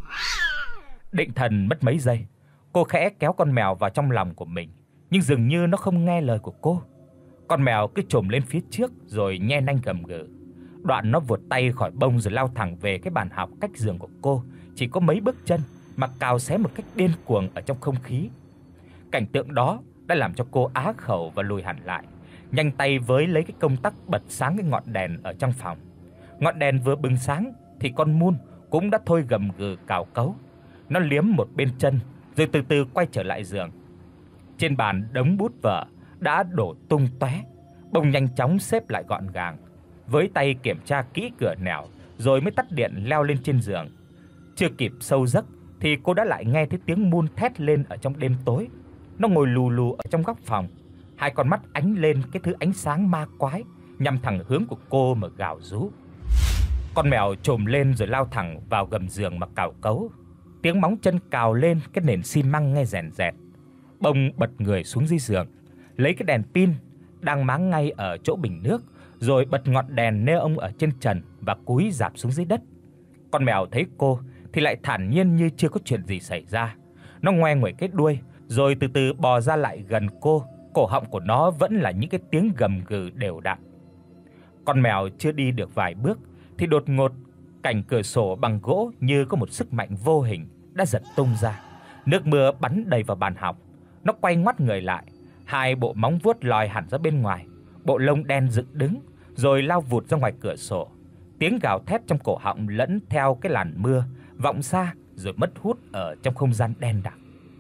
Định thần mất mấy giây, cô khẽ kéo con mèo vào trong lòng của mình, nhưng dường như nó không nghe lời của cô. Con mèo cứ chồm lên phía trước rồi nhe nanh gầm gừ. Đoạn nó vụt tay khỏi Bông rồi lao thẳng về cái bàn học cách giường của cô, chỉ có mấy bước chân mà cào xé một cách điên cuồng ở trong không khí. Cảnh tượng đó đã làm cho cô á khẩu và lùi hẳn lại, nhanh tay với lấy cái công tắc bật sáng cái ngọn đèn ở trong phòng. Ngọn đèn vừa bừng sáng thì con Moon cũng đã thôi gầm gừ cào cấu. Nó liếm một bên chân rồi từ từ quay trở lại giường. Trên bàn đống bút vở đã đổ tung tóe. Bông nhanh chóng xếp lại gọn gàng, với tay kiểm tra kỹ cửa nẻo rồi mới tắt điện leo lên trên giường. Chưa kịp sâu giấc thì cô đã lại nghe thấy tiếng Moon thét lên ở trong đêm tối. Nó ngồi lù lù ở trong góc phòng, hai con mắt ánh lên cái thứ ánh sáng ma quái nhằm thẳng hướng của cô mà gào rú. Con mèo chồm lên rồi lao thẳng vào gầm giường mà cào cấu. tiếng móng chân cào lên cái nền xi măng nghe rèn rẹt. Bông bật người xuống dưới giường, lấy cái đèn pin đang máng ngay ở chỗ bình nước, rồi bật ngọn đèn neon ở trên trần và cúi rạp xuống dưới đất. Con mèo thấy cô thì lại thản nhiên như chưa có chuyện gì xảy ra. Nó ngoe nguẩy cái đuôi rồi từ từ bò ra lại gần cô, cổ họng của nó vẫn là những cái tiếng gầm gừ đều đặn. Con mèo chưa đi được vài bước thì đột ngột cạnh cửa sổ bằng gỗ như có một sức mạnh vô hình đã giật tung ra. Nước mưa bắn đầy vào bàn học. Nó quay ngoắt người lại, hai bộ móng vuốt lòi hẳn ra bên ngoài, bộ lông đen dựng đứng rồi lao vụt ra ngoài cửa sổ. Tiếng gào thét trong cổ họng lẫn theo cái làn mưa vọng xa rồi mất hút ở trong không gian đen đặc.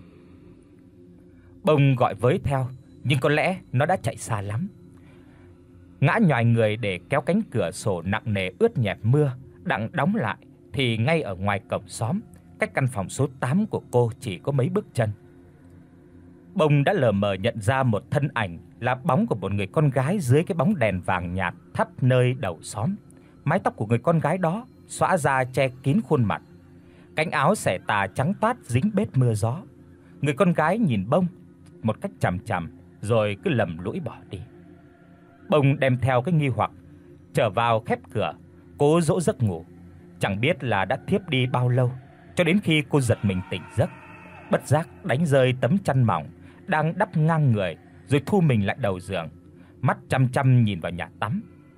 Bông gọi với theo, nhưng có lẽ nó đã chạy xa lắm. Ngã nhòi người để kéo cánh cửa sổ nặng nề ướt nhẹp mưa đặng đóng lại thì ngay ở ngoài cổng xóm, cách căn phòng số tám của cô chỉ có mấy bước chân. Bông đã lờ mờ nhận ra một thân ảnh là bóng của một người con gái dưới cái bóng đèn vàng nhạt thắp nơi đầu xóm. Mái tóc của người con gái đó xõa ra che kín khuôn mặt, cánh áo xẻ tà trắng toát dính bết mưa gió. Người con gái nhìn Bông một cách chằm chằm rồi cứ lầm lũi bỏ đi. Bông đem theo cái nghi hoặc trở vào khép cửa, cố dỗ giấc ngủ. Chẳng biết là đã thiếp đi bao lâu, cho đến khi cô giật mình tỉnh giấc, bất giác đánh rơi tấm chăn mỏng đang đắp ngang người, rồi thu mình lại đầu giường, mắt chăm chăm nhìn vào nhà tắm.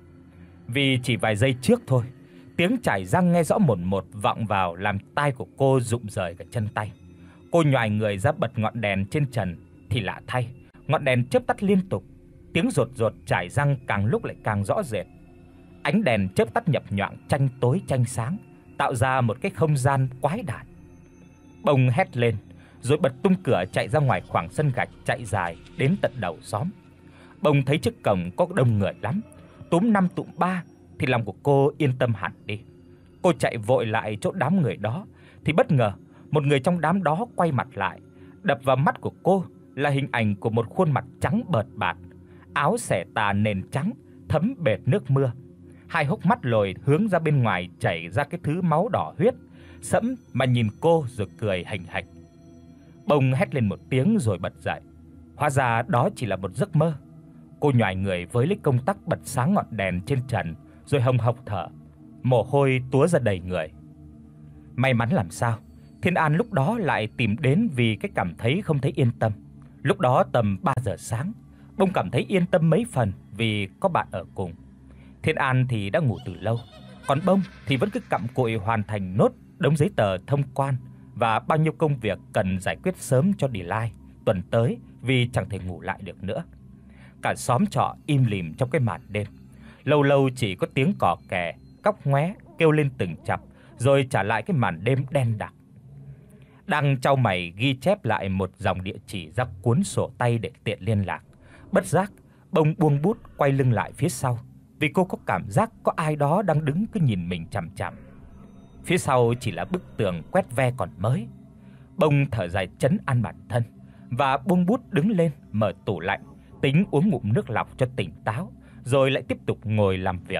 Vì chỉ vài giây trước thôi, tiếng chải răng nghe rõ mồn một vọng vào làm tai của cô rụng rời cả chân tay. Cô nhoài người ra bật ngọn đèn trên trần thì lạ thay, ngọn đèn chớp tắt liên tục, tiếng rột rột chải răng càng lúc lại càng rõ rệt. Ánh đèn chớp tắt nhập nhoạng tranh tối tranh sáng, tạo ra một cái không gian quái đản. Bông hét lên, rồi bật tung cửa chạy ra ngoài khoảng sân gạch chạy dài đến tận đầu xóm. Bông thấy trước cổng có đông người lắm, túm năm tụm ba thì lòng của cô yên tâm hẳn đi. Cô chạy vội lại chỗ đám người đó thì bất ngờ một người trong đám đó quay mặt lại. Đập vào mắt của cô là hình ảnh của một khuôn mặt trắng bợt bạt, áo xẻ tà nền trắng thấm bệt nước mưa, hai hốc mắt lồi hướng ra bên ngoài chảy ra cái thứ máu đỏ huyết, sẫm mà nhìn cô rồi cười hành hạch. Bông hét lên một tiếng rồi bật dậy. Hóa ra đó chỉ là một giấc mơ. Cô nhoài người với lấy công tắc bật sáng ngọn đèn trên trần rồi hồng hộc thở, mồ hôi túa ra đầy người. May mắn làm sao, Thiên An lúc đó lại tìm đến vì cái cảm thấy không thấy yên tâm. Lúc đó tầm ba giờ sáng, Bông cảm thấy yên tâm mấy phần vì có bạn ở cùng. Thiên An thì đã ngủ từ lâu, còn Bông thì vẫn cứ cặm cụi hoàn thành nốt đống giấy tờ thông quan và bao nhiêu công việc cần giải quyết sớm cho deadline tuần tới vì chẳng thể ngủ lại được nữa. Cả xóm trọ im lìm trong cái màn đêm. Lâu lâu chỉ có tiếng cò kè, cóc ngoé kêu lên từng chập rồi trả lại cái màn đêm đen đặc. Đang chau mày ghi chép lại một dòng địa chỉ ra cuốn sổ tay để tiện liên lạc, bất giác Bông buông bút quay lưng lại phía sau, vì cô có cảm giác có ai đó đang đứng cứ nhìn mình chằm chằm. Phía sau chỉ là bức tường quét ve còn mới. Bông thở dài trấn an bản thân và buông bút đứng lên mở tủ lạnh, tính uống ngụm nước lọc cho tỉnh táo rồi lại tiếp tục ngồi làm việc.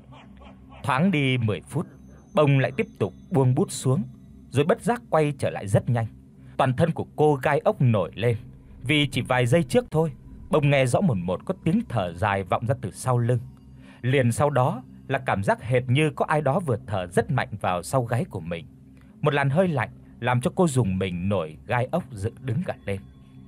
Thoáng đi mười phút, Bông lại tiếp tục buông bút xuống, rồi bất giác quay trở lại rất nhanh. Toàn thân của cô gai ốc nổi lên, vì chỉ vài giây trước thôi, Bông nghe rõ một một có tiếng thở dài vọng ra từ sau lưng. Liền sau đó là cảm giác hệt như có ai đó vừa thở rất mạnh vào sau gáy của mình. Một làn hơi lạnh làm cho cô rùng mình nổi gai ốc dựng đứng cả lên.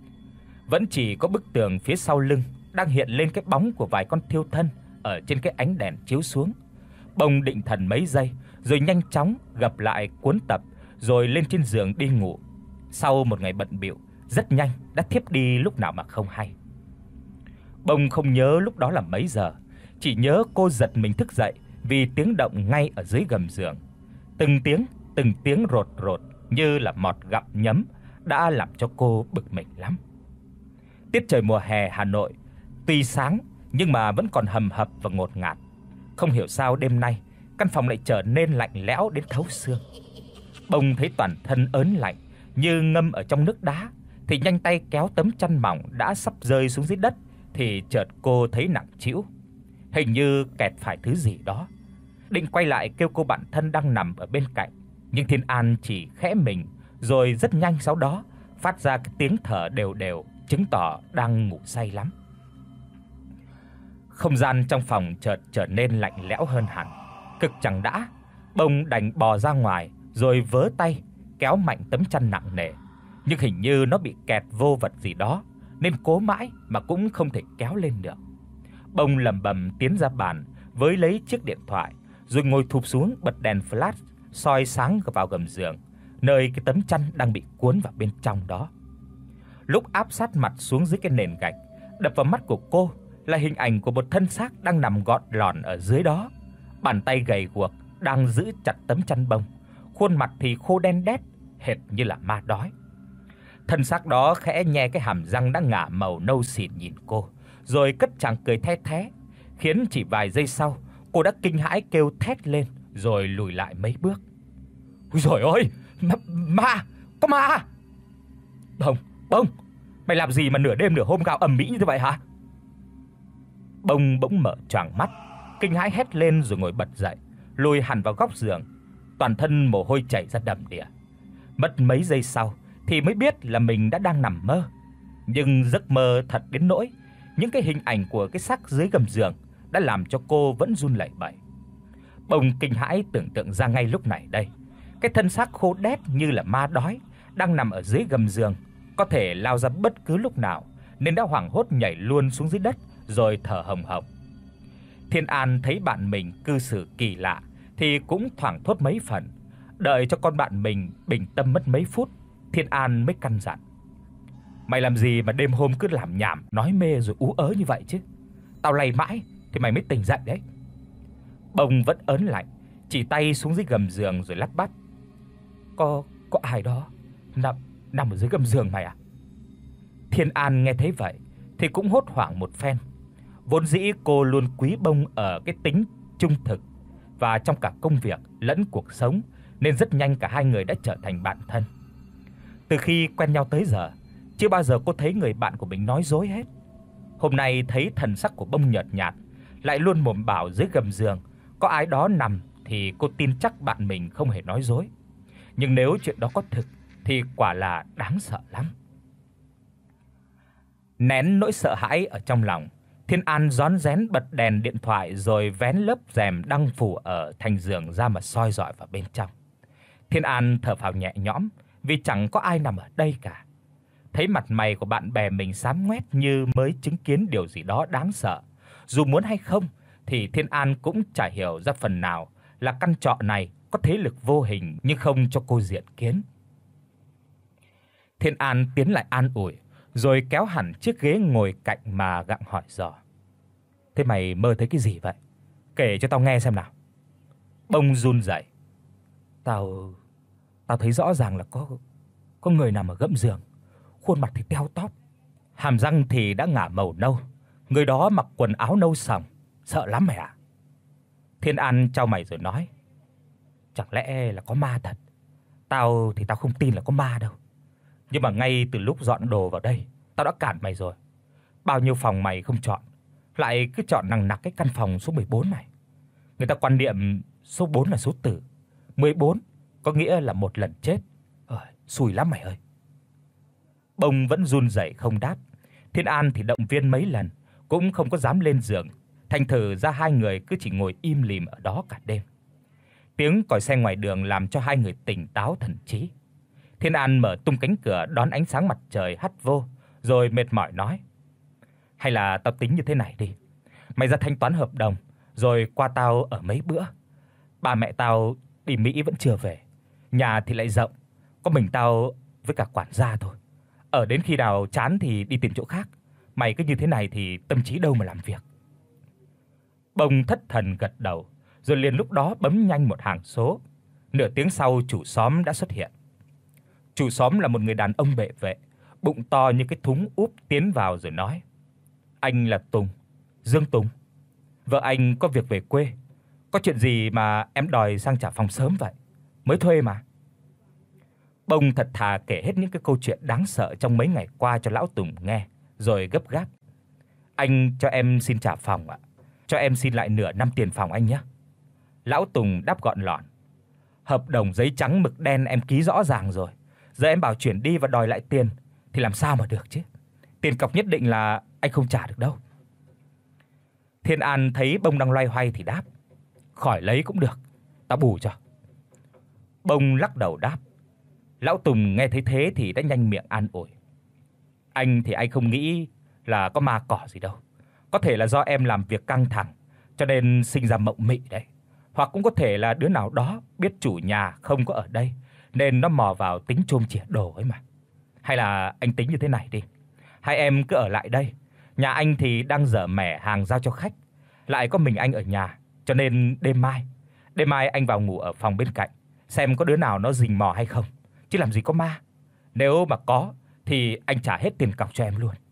Vẫn chỉ có bức tường phía sau lưng đang hiện lên cái bóng của vài con thiêu thân ở trên cái ánh đèn chiếu xuống. Bông định thần mấy giây rồi nhanh chóng gập lại cuốn tập rồi lên trên giường đi ngủ. Sau một ngày bận bịu, rất nhanh đã thiếp đi lúc nào mà không hay. Bông không nhớ lúc đó là mấy giờ, chỉ nhớ cô giật mình thức dậy vì tiếng động ngay ở dưới gầm giường. Từng tiếng, từng tiếng rột rột như là mọt gặm nhấm đã làm cho cô bực mình lắm. Tiết trời mùa hè Hà Nội tuy sáng nhưng mà vẫn còn hầm hập và ngột ngạt. Không hiểu sao đêm nay căn phòng lại trở nên lạnh lẽo đến thấu xương. Bông thấy toàn thân ớn lạnh như ngâm ở trong nước đá, thì nhanh tay kéo tấm chăn mỏng đã sắp rơi xuống dưới đất thì chợt cô thấy nặng trĩu, hình như kẹt phải thứ gì đó. Định quay lại kêu cô bạn thân đang nằm ở bên cạnh, nhưng Thiên An chỉ khẽ mình rồi rất nhanh sau đó phát ra cái tiếng thở đều đều, chứng tỏ đang ngủ say lắm. Không gian trong phòng chợt trở nên lạnh lẽo hơn hẳn. Cực chẳng đã, Bông đành bò ra ngoài rồi vớ tay kéo mạnh tấm chăn nặng nề, nhưng hình như nó bị kẹt vô vật gì đó nên cố mãi mà cũng không thể kéo lên được. Bông lẩm bẩm tiến ra bàn, với lấy chiếc điện thoại rồi ngồi thụp xuống bật đèn flash soi sáng vào gầm giường, nơi cái tấm chăn đang bị cuốn vào bên trong đó. Lúc áp sát mặt xuống dưới cái nền gạch, đập vào mắt của cô là hình ảnh của một thân xác đang nằm gọn lòn ở dưới đó. Bàn tay gầy guộc đang giữ chặt tấm chăn bông, khuôn mặt thì khô đen đét, hệt như là ma đói. Thân xác đó khẽ nhe cái hàm răng đã ngả màu nâu xỉn nhìn cô, rồi cất tràng cười the thé, khiến chỉ vài giây sau, cô đã kinh hãi kêu thét lên rồi lùi lại mấy bước. Ôi giời ơi, ma, ma, có ma. Bông, Bông, mày làm gì mà nửa đêm nửa hôm gào ầm ĩ như thế vậy hả? Bông bỗng mở choàng mắt, kinh hãi hét lên rồi ngồi bật dậy, lùi hẳn vào góc giường, toàn thân mồ hôi chảy ra đầm đìa. Mất mấy giây sau thì mới biết là mình đã đang nằm mơ, nhưng giấc mơ thật đến nỗi những cái hình ảnh của cái xác dưới gầm giường đã làm cho cô vẫn run lẩy bẩy. Bông kinh hãi tưởng tượng ra ngay lúc này đây, cái thân xác khô đét như là ma đói đang nằm ở dưới gầm giường, có thể lao ra bất cứ lúc nào, nên đã hoảng hốt nhảy luôn xuống dưới đất rồi thở hồng hộc. Thiên An thấy bạn mình cư xử kỳ lạ thì cũng thoảng thốt mấy phần. Đợi cho con bạn mình bình tâm mất mấy phút, Thiên An mới căn dặn: "Mày làm gì mà đêm hôm cứ làm nhảm, nói mê rồi ú ớ như vậy chứ? Tao lay mãi thì mày mới tỉnh dậy đấy." Bông vẫn ớn lạnh, chỉ tay xuống dưới gầm giường rồi lắp bắp: "Có có ai đó nằm nằm ở dưới gầm giường mày à?" Thiên An nghe thấy vậy thì cũng hốt hoảng một phen. Vốn dĩ cô luôn quý Bông ở cái tính trung thực và trong cả công việc lẫn cuộc sống, nên rất nhanh cả hai người đã trở thành bạn thân. Từ khi quen nhau tới giờ, chưa bao giờ cô thấy người bạn của mình nói dối hết. Hôm nay thấy thần sắc của Bông nhợt nhạt, lại luôn mồm bảo dưới gầm giường có ai đó nằm, thì cô tin chắc bạn mình không hề nói dối. Nhưng nếu chuyện đó có thực thì quả là đáng sợ lắm. Nén nỗi sợ hãi ở trong lòng, Thiên An rón rén bật đèn điện thoại rồi vén lớp rèm đang phủ ở thành giường ra mà soi rọi vào bên trong. Thiên An thở phào nhẹ nhõm vì chẳng có ai nằm ở đây cả. Thấy mặt mày của bạn bè mình xám ngoét như mới chứng kiến điều gì đó đáng sợ, dù muốn hay không thì Thiên An cũng chả hiểu ra phần nào là căn trọ này có thế lực vô hình nhưng không cho cô diện kiến. Thiên An tiến lại an ủi, rồi kéo hẳn chiếc ghế ngồi cạnh mà gặng hỏi dò: "Thế mày mơ thấy cái gì vậy? Kể cho tao nghe xem nào." Bông run rẩy: "Tao tao thấy rõ ràng là có có người nằm ở gầm giường, khuôn mặt thì teo tóp, hàm răng thì đã ngả màu nâu, người đó mặc quần áo nâu sẫm, sợ lắm mày ạ." Thiên An chau mày rồi nói: "Chẳng lẽ là có ma thật? Tao thì tao không tin là có ma đâu. Nhưng mà ngay từ lúc dọn đồ vào đây, tao đã cản mày rồi. Bao nhiêu phòng mày không chọn, lại cứ chọn nằng nặc cái căn phòng số mười bốn này. Người ta quan niệm số bốn là số tử, mười bốn có nghĩa là một lần chết. Ơi, xui lắm mày ơi." Bông vẫn run rẩy không đáp. Thiên An thì động viên mấy lần cũng không có dám lên giường, thành thử ra hai người cứ chỉ ngồi im lìm ở đó cả đêm. Tiếng còi xe ngoài đường làm cho hai người tỉnh táo thần trí. Thiên An mở tung cánh cửa đón ánh sáng mặt trời hắt vô, rồi mệt mỏi nói: "Hay là tao tính như thế này đi. Mày ra thanh toán hợp đồng, rồi qua tao ở mấy bữa. Ba mẹ tao đi Mỹ vẫn chưa về, nhà thì lại rộng, có mình tao với cả quản gia thôi. Ở đến khi nào chán thì đi tìm chỗ khác. Mày cứ như thế này thì tâm trí đâu mà làm việc." Bông thất thần gật đầu, rồi liền lúc đó bấm nhanh một hàng số. Nửa tiếng sau chủ xóm đã xuất hiện. Chủ xóm là một người đàn ông bệ vệ, bụng to như cái thúng úp tiến vào rồi nói: "Anh là Tùng, Dương Tùng. Vợ anh có việc về quê. Có chuyện gì mà em đòi sang trả phòng sớm vậy? Mới thuê mà." Bông thật thà kể hết những cái câu chuyện đáng sợ trong mấy ngày qua cho lão Tùng nghe, rồi gấp gáp: "Anh cho em xin trả phòng ạ. Cho em xin lại nửa năm tiền phòng anh nhé." Lão Tùng đáp gọn lọn: "Hợp đồng giấy trắng mực đen em ký rõ ràng rồi. Giờ em bảo chuyển đi và đòi lại tiền thì làm sao mà được chứ? Tiền cọc nhất định là anh không trả được đâu." Thiên An thấy Bông đang loay hoay thì đáp: "Khỏi lấy cũng được, tao bù cho." Bông lắc đầu đáp. Lão Tùng nghe thấy thế thì đã nhanh miệng an ủi: "Anh thì anh không nghĩ là có ma cỏ gì đâu. Có thể là do em làm việc căng thẳng cho nên sinh ra mộng mị đấy. Hoặc cũng có thể là đứa nào đó biết chủ nhà không có ở đây nên nó mò vào tính chôm chĩa đồ ấy mà. Hay là anh tính như thế này đi, hai em cứ ở lại đây. Nhà anh thì đang dở mẻ hàng giao cho khách, lại có mình anh ở nhà, cho nên đêm mai, đêm mai anh vào ngủ ở phòng bên cạnh, xem có đứa nào nó rình mò hay không, chứ làm gì có ma. Nếu mà có thì anh trả hết tiền cọc cho em luôn."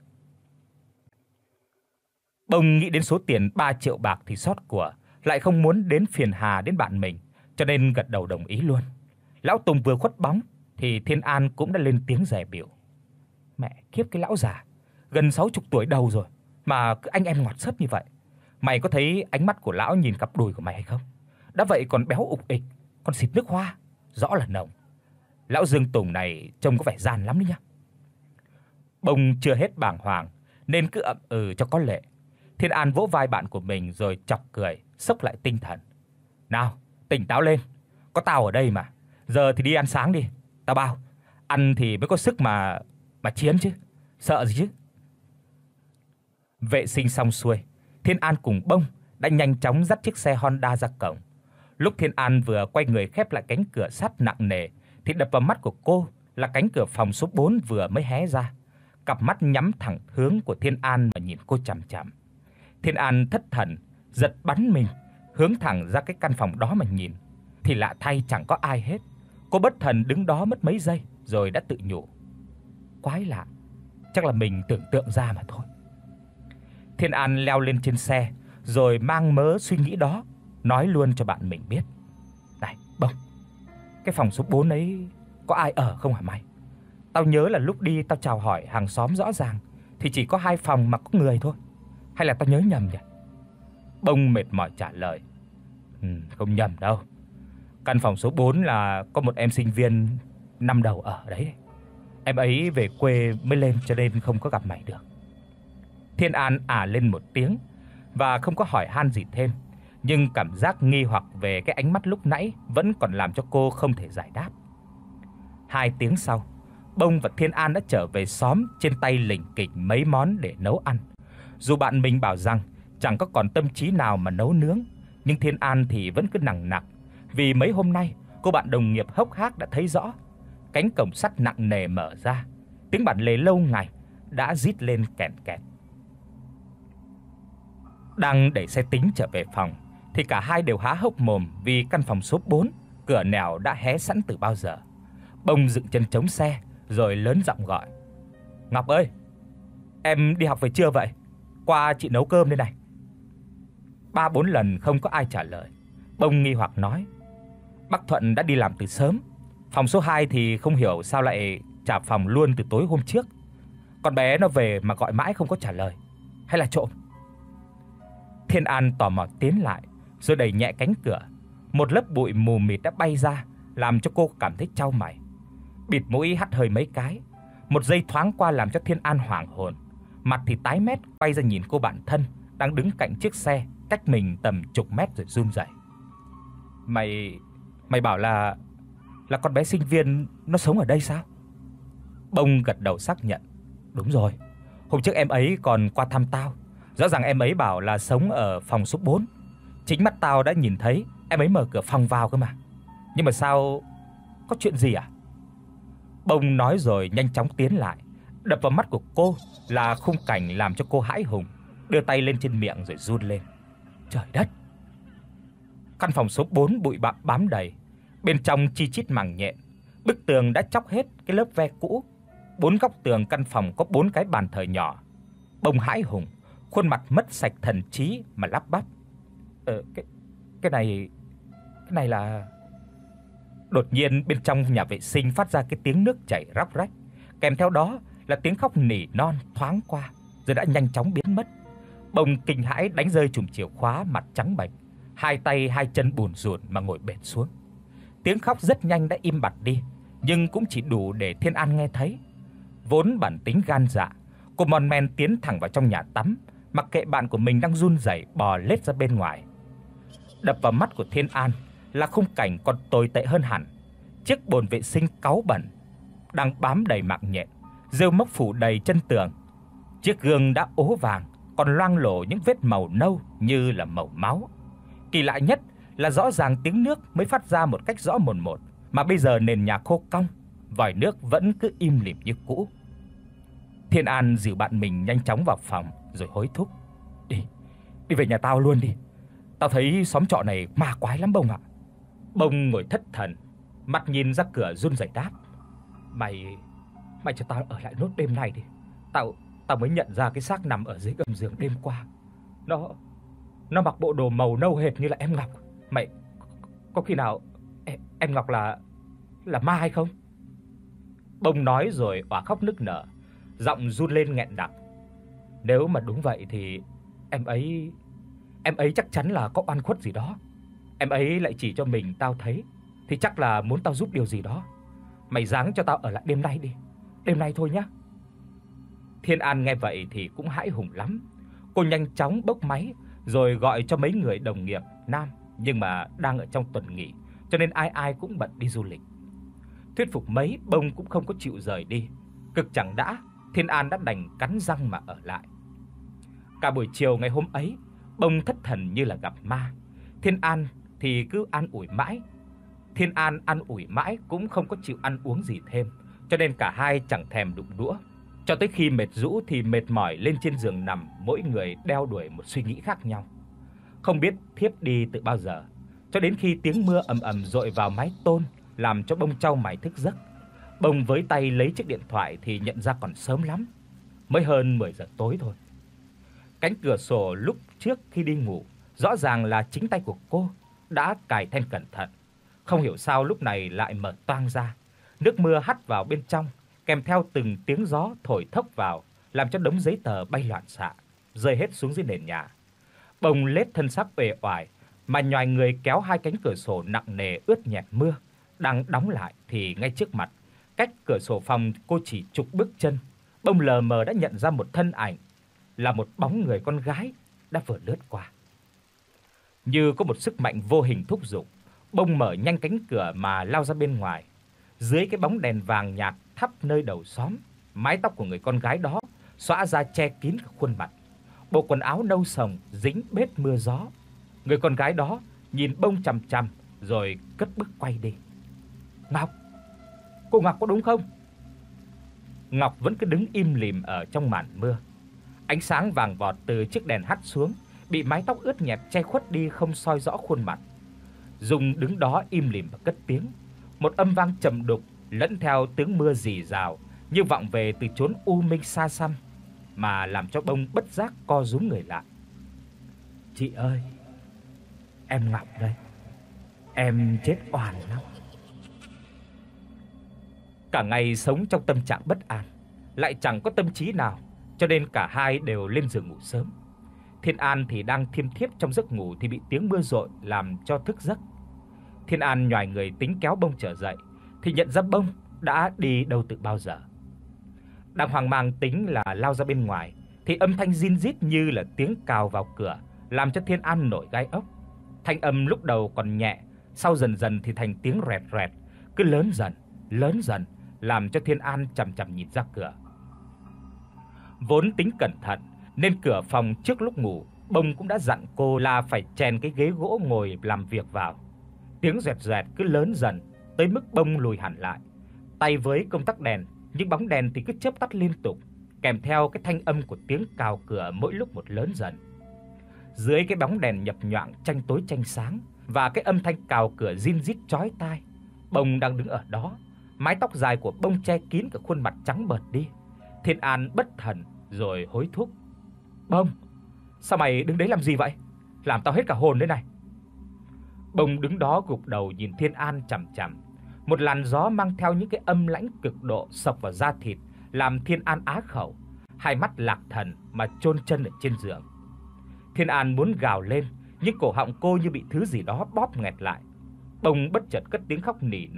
Bông nghĩ đến số tiền ba triệu bạc thì xót của, lại không muốn đến phiền hà đến bạn mình, cho nên gật đầu đồng ý luôn. Lão Tùng vừa khuất bóng thì Thiên An cũng đã lên tiếng dè bỉu: "Mẹ kiếp cái lão già, gần sáu mươi tuổi đầu rồi mà cứ anh em ngọt xớt như vậy. Mày có thấy ánh mắt của lão nhìn cặp đùi của mày hay không? Đã vậy còn béo ục ịch, còn xịt nước hoa, rõ là nồng. Lão Dương Tùng này trông có vẻ gian lắm đấy nhá." Bông chưa hết bàng hoàng nên cứ ậm ừ cho có lệ. Thiên An vỗ vai bạn của mình rồi chọc cười, xốc lại tinh thần: "Nào, tỉnh táo lên, có tao ở đây mà. Giờ thì đi ăn sáng đi, tao bao. Ăn thì mới có sức mà mà chiến chứ, sợ gì chứ." Vệ sinh xong xuôi, Thiên An cùng Bông đã nhanh chóng dắt chiếc xe Honda ra cổng. Lúc Thiên An vừa quay người khép lại cánh cửa sắt nặng nề thì đập vào mắt của cô là cánh cửa phòng số bốn vừa mới hé ra. Cặp mắt nhắm thẳng hướng của Thiên An mà nhìn cô chằm chằm. Thiên An thất thần, giật bắn mình, hướng thẳng ra cái căn phòng đó mà nhìn, thì lạ thay chẳng có ai hết. Cô bất thần đứng đó mất mấy giây rồi đã tự nhủ: "Quái lạ, chắc là mình tưởng tượng ra mà thôi." Thiên An leo lên trên xe rồi mang mớ suy nghĩ đó nói luôn cho bạn mình biết: "Này, Bông, cái phòng số bốn ấy có ai ở không hả mày? Tao nhớ là lúc đi tao chào hỏi hàng xóm rõ ràng thì chỉ có hai phòng mà có người thôi. Hay là tao nhớ nhầm nhỉ?" Bông mệt mỏi trả lời: "Ừ, không nhầm đâu. Căn phòng số bốn là có một em sinh viên năm đầu ở đấy. Em ấy về quê mới lên cho nên không có gặp mày được." Thiên An ả lên một tiếng và không có hỏi han gì thêm, nhưng cảm giác nghi hoặc về cái ánh mắt lúc nãy vẫn còn làm cho cô không thể giải đáp. Hai tiếng sau, Bông và Thiên An đã trở về xóm, trên tay lỉnh kỉnh mấy món để nấu ăn. Dù bạn mình bảo rằng chẳng có còn tâm trí nào mà nấu nướng, nhưng Thiên An thì vẫn cứ nằng nặc, vì mấy hôm nay cô bạn đồng nghiệp hốc hác đã thấy rõ. Cánh cổng sắt nặng nề mở ra, tiếng bản lề lâu ngày đã rít lên kèn kẹt. Đang đẩy xe tính trở về phòng thì cả hai đều há hốc mồm vì căn phòng số bốn cửa nẻo đã hé sẵn từ bao giờ. Bông dựng chân chống xe rồi lớn giọng gọi: "Ngọc ơi, em đi học về chưa vậy? Qua chị nấu cơm đây này." Ba bốn lần không có ai trả lời. Bông nghi hoặc nói: "Bác Thuận đã đi làm từ sớm. Phòng số hai thì không hiểu sao lại trả phòng luôn từ tối hôm trước. Con bé nó về mà gọi mãi không có trả lời. Hay là trộm?" Thiên An tò mò tiến lại rồi đẩy nhẹ cánh cửa. Một lớp bụi mù mịt đã bay ra, làm cho cô cảm thấy chau mày. Bịt mũi hắt hơi mấy cái. Một giây thoáng qua làm cho Thiên An hoảng hồn, mặt thì tái mét, quay ra nhìn cô bạn thân đang đứng cạnh chiếc xe cách mình tầm chục mét rồi run rẩy: "Mày mày bảo là là con bé sinh viên nó sống ở đây sao?" Bông gật đầu xác nhận: "Đúng rồi, hôm trước em ấy còn qua thăm tao. Rõ ràng em ấy bảo là sống ở phòng số bốn. Chính mắt tao đã nhìn thấy em ấy mở cửa phòng vào cơ mà. Nhưng mà sao, có chuyện gì à?" Bông nói rồi nhanh chóng tiến lại. Đập vào mắt của cô là khung cảnh làm cho cô hãi hùng, đưa tay lên trên miệng rồi run lên. Trời đất! Căn phòng số bốn bụi bặm bám đầy, bên trong chi chít màng nhện, bức tường đã chóc hết cái lớp ve cũ. Bốn góc tường căn phòng có bốn cái bàn thờ nhỏ. Bông hãi hùng, khuôn mặt mất sạch thần trí mà lắp bắp: "Ờ cái cái này cái này là..." Đột nhiên bên trong nhà vệ sinh phát ra cái tiếng nước chảy róc rách, kèm theo đó là tiếng khóc nỉ non thoáng qua rồi đã nhanh chóng biến mất. Bông kinh hãi đánh rơi chùm chìa khóa, mặt trắng bệch, hai tay hai chân bủn rủn mà ngồi bệt xuống. Tiếng khóc rất nhanh đã im bặt đi, nhưng cũng chỉ đủ để Thiên An nghe thấy. Vốn bản tính gan dạ, cô mon men tiến thẳng vào trong nhà tắm, mặc kệ bạn của mình đang run rẩy bò lết ra bên ngoài. Đập vào mắt của Thiên An là khung cảnh còn tồi tệ hơn hẳn. Chiếc bồn vệ sinh cáu bẩn đang bám đầy mạng nhện, rêu mốc phủ đầy chân tường. Chiếc gương đã ố vàng, còn loang lổ những vết màu nâu như là màu máu. Kỳ lạ nhất là rõ ràng tiếng nước mới phát ra một cách rõ mồn một, mà bây giờ nền nhà khô cong, vòi nước vẫn cứ im lìm như cũ. Thiên An dìu bạn mình nhanh chóng vào phòng rồi hối thúc: "Đi, đi về nhà tao luôn đi. Tao thấy xóm trọ này ma quái lắm Bông ạ." Bông ngồi thất thần, mắt nhìn ra cửa run rẩy đáp: "Mày mày cho tao ở lại nốt đêm nay đi. Tao tao mới nhận ra cái xác nằm ở dưới gầm giường đêm qua. Nó nó mặc bộ đồ màu nâu hệt như là em Ngọc. Mày có khi nào em, em Ngọc là là ma hay không?" Bông nói rồi òa khóc nức nở, giọng run lên nghẹn đặc: "Nếu mà đúng vậy thì em ấy em ấy chắc chắn là có oan khuất gì đó. Em ấy lại chỉ cho mình tao thấy thì chắc là muốn tao giúp điều gì đó. Mày ráng cho tao ở lại đêm nay đi, đêm nay thôi nhé." Thiên An nghe vậy thì cũng hãi hùng lắm. Cô nhanh chóng bốc máy rồi gọi cho mấy người đồng nghiệp nam, nhưng mà đang ở trong tuần nghỉ, cho nên ai ai cũng bận đi du lịch. Thuyết phục mấy, Bông cũng không có chịu rời đi. Cực chẳng đã, Thiên An đã đành cắn răng mà ở lại. Cả buổi chiều ngày hôm ấy, Bông thất thần như là gặp ma. Thiên An thì cứ an ủi mãi. Thiên An ăn ủi mãi cũng không có chịu ăn uống gì thêm, cho nên cả hai chẳng thèm đụng đũa. Cho tới khi mệt rũ thì mệt mỏi lên trên giường nằm, mỗi người đeo đuổi một suy nghĩ khác nhau. Không biết thiếp đi từ bao giờ, cho đến khi tiếng mưa ầm ầm dội vào mái tôn làm cho Bông chau mày thức giấc. Bông với tay lấy chiếc điện thoại thì nhận ra còn sớm lắm, mới hơn mười giờ tối thôi. Cánh cửa sổ lúc trước khi đi ngủ rõ ràng là chính tay của cô đã cài then cẩn thận, không hiểu sao lúc này lại mở toang ra. Nước mưa hắt vào bên trong, kèm theo từng tiếng gió thổi thốc vào, làm cho đống giấy tờ bay loạn xạ, rơi hết xuống dưới nền nhà. Bông lết thân xác uể oải mà nhoài người kéo hai cánh cửa sổ nặng nề ướt nhẹp mưa đang đóng lại thì ngay trước mặt, cách cửa sổ phòng cô chỉ chục bước chân, Bông lờ mờ đã nhận ra một thân ảnh, là một bóng người con gái đã vừa lướt qua. Như có một sức mạnh vô hình thúc giục, Bông mở nhanh cánh cửa mà lao ra bên ngoài. Dưới cái bóng đèn vàng nhạt thắp nơi đầu xóm, mái tóc của người con gái đó xõa ra che kín cả khuôn mặt. Bộ quần áo nâu sồng dính bết mưa gió. Người con gái đó nhìn Bông chằm chằm rồi cất bước quay đi. "Ngọc, cô Ngọc có đúng không?" Ngọc vẫn cứ đứng im lìm ở trong màn mưa. Ánh sáng vàng vọt từ chiếc đèn hắt xuống, bị mái tóc ướt nhẹp che khuất đi không soi rõ khuôn mặt. Dung đứng đó im lìm và cất tiếng, một âm vang trầm đục lẫn theo tiếng mưa rì rào như vọng về từ chốn u minh xa xăm, mà làm cho Bông bất giác co rúm người lại. "Chị ơi, em Ngọc đây. Em chết oan lắm." Cả ngày sống trong tâm trạng bất an, lại chẳng có tâm trí nào, cho nên cả hai đều lên giường ngủ sớm. Thiên An thì đang thiêm thiếp trong giấc ngủ thì bị tiếng mưa rội làm cho thức giấc. Thiên An nhoài người tính kéo Bông trở dậy thì nhận ra Bông đã đi đâu từ bao giờ. Đang hoang mang tính là lao ra bên ngoài thì âm thanh rin rít như là tiếng cào vào cửa, làm cho Thiên An nổi gai ốc. Thanh âm lúc đầu còn nhẹ, sau dần dần thì thành tiếng rẹt rẹt, cứ lớn dần, lớn dần, làm cho Thiên An chằm chằm nhìn ra cửa. Vốn tính cẩn thận nên cửa phòng trước lúc ngủ, Bông cũng đã dặn cô là phải chèn cái ghế gỗ ngồi làm việc vào. Tiếng rẹt rẹt cứ lớn dần tới mức Bông lùi hẳn lại, tay với công tắc đèn, nhưng bóng đèn thì cứ chớp tắt liên tục, kèm theo cái thanh âm của tiếng cào cửa mỗi lúc một lớn dần. Dưới cái bóng đèn nhập nhoạng tranh tối tranh sáng và cái âm thanh cào cửa rin rít chói tai, Bông đang đứng ở đó, mái tóc dài của Bông che kín cả khuôn mặt trắng bệch đi. Thiên An bất thần rồi hối thúc: "Bông, sao mày đứng đấy làm gì vậy? Làm tao hết cả hồn đấy này." Bông đứng đó gục đầu nhìn Thiên An chằm chằm. Một làn gió mang theo những cái âm lãnh cực độ xộc vào da thịt, làm Thiên An á khẩu, hai mắt lạc thần mà chôn chân ở trên giường. Thiên An muốn gào lên, nhưng cổ họng cô như bị thứ gì đó bóp nghẹt lại. Bông bất chợt cất tiếng khóc nỉ non,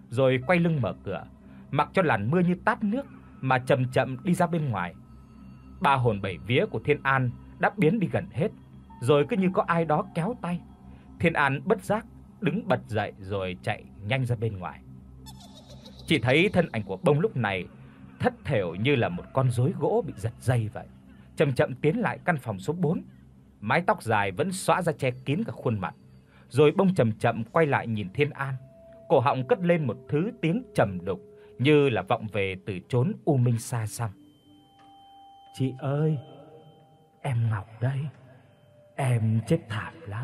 rồi quay lưng mở cửa, mặc cho làn mưa như tát nước mà chậm chậm đi ra bên ngoài. Ba hồn bảy vía của Thiên An đã biến đi gần hết, rồi cứ như có ai đó kéo tay. Thiên An bất giác đứng bật dậy rồi chạy nhanh ra bên ngoài. Chỉ thấy thân ảnh của Bông lúc này thất thểu như là một con rối gỗ bị giật dây vậy, chậm chậm tiến lại căn phòng số bốn. Mái tóc dài vẫn xõa ra che kín cả khuôn mặt. Rồi Bông chậm chậm quay lại nhìn Thiên An, cổ họng cất lên một thứ tiếng trầm đục như là vọng về từ chốn u minh xa xăm. "Chị ơi, em Ngọc đây. Em chết thảm lắm."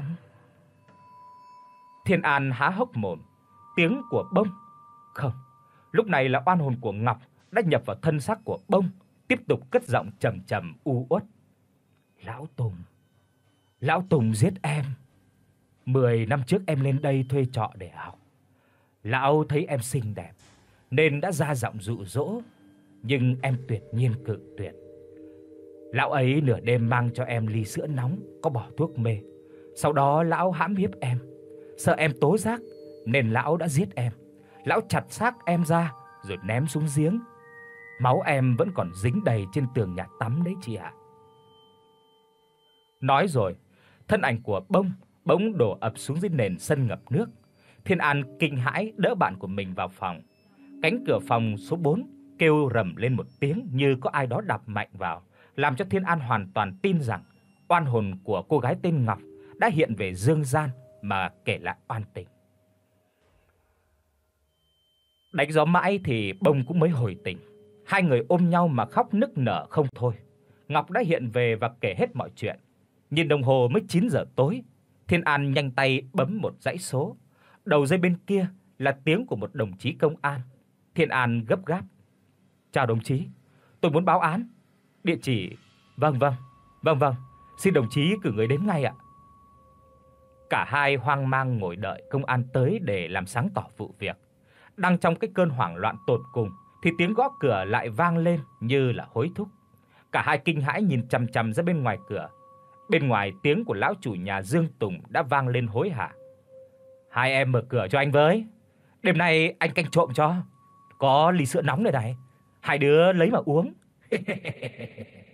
Thiên An há hốc mồm. Tiếng của Bông? Không, lúc này là oan hồn của Ngọc đã nhập vào thân xác của Bông, tiếp tục cất giọng trầm trầm u uất. "Lão Tùng, Lão Tùng giết em. Mười năm trước em lên đây thuê trọ để học. Lão thấy em xinh đẹp nên đã ra giọng dụ dỗ, nhưng em tuyệt nhiên cự tuyệt. Lão ấy nửa đêm mang cho em ly sữa nóng có bỏ thuốc mê. Sau đó lão hãm hiếp em. Sợ em tố giác nên lão đã giết em. Lão chặt xác em ra rồi ném xuống giếng. Máu em vẫn còn dính đầy trên tường nhà tắm đấy chị ạ." Nói rồi, thân ảnh của Bông bỗng đổ ập xuống dưới nền sân ngập nước. Thiên An kinh hãi đỡ bạn của mình vào phòng. Cánh cửa phòng số bốn kêu rầm lên một tiếng như có ai đó đập mạnh vào, làm cho Thiên An hoàn toàn tin rằng oan hồn của cô gái tên Ngọc đã hiện về dương gian mà kể lại oan tình. Đánh gió mãi thì Bông cũng mới hồi tỉnh. Hai người ôm nhau mà khóc nức nở không thôi. Ngọc đã hiện về và kể hết mọi chuyện. Nhìn đồng hồ mới chín giờ tối. Thiên An nhanh tay bấm một dãy số. Đầu dây bên kia là tiếng của một đồng chí công an. Thiên An gấp gáp: "Chào đồng chí, tôi muốn báo án. Địa chỉ..." "Vâng vâng, vâng vâng, xin đồng chí cử người đến ngay ạ." Cả hai hoang mang ngồi đợi công an tới để làm sáng tỏ vụ việc. Đang trong cái cơn hoảng loạn tột cùng thì tiếng gõ cửa lại vang lên như là hối thúc. Cả hai kinh hãi nhìn chằm chằm ra bên ngoài cửa. Bên ngoài tiếng của lão chủ nhà Dương Tùng đã vang lên hối hả: "Hai em mở cửa cho anh với. Đêm nay anh canh trộm cho. Có ly sữa nóng đây này. Hai đứa lấy mà uống."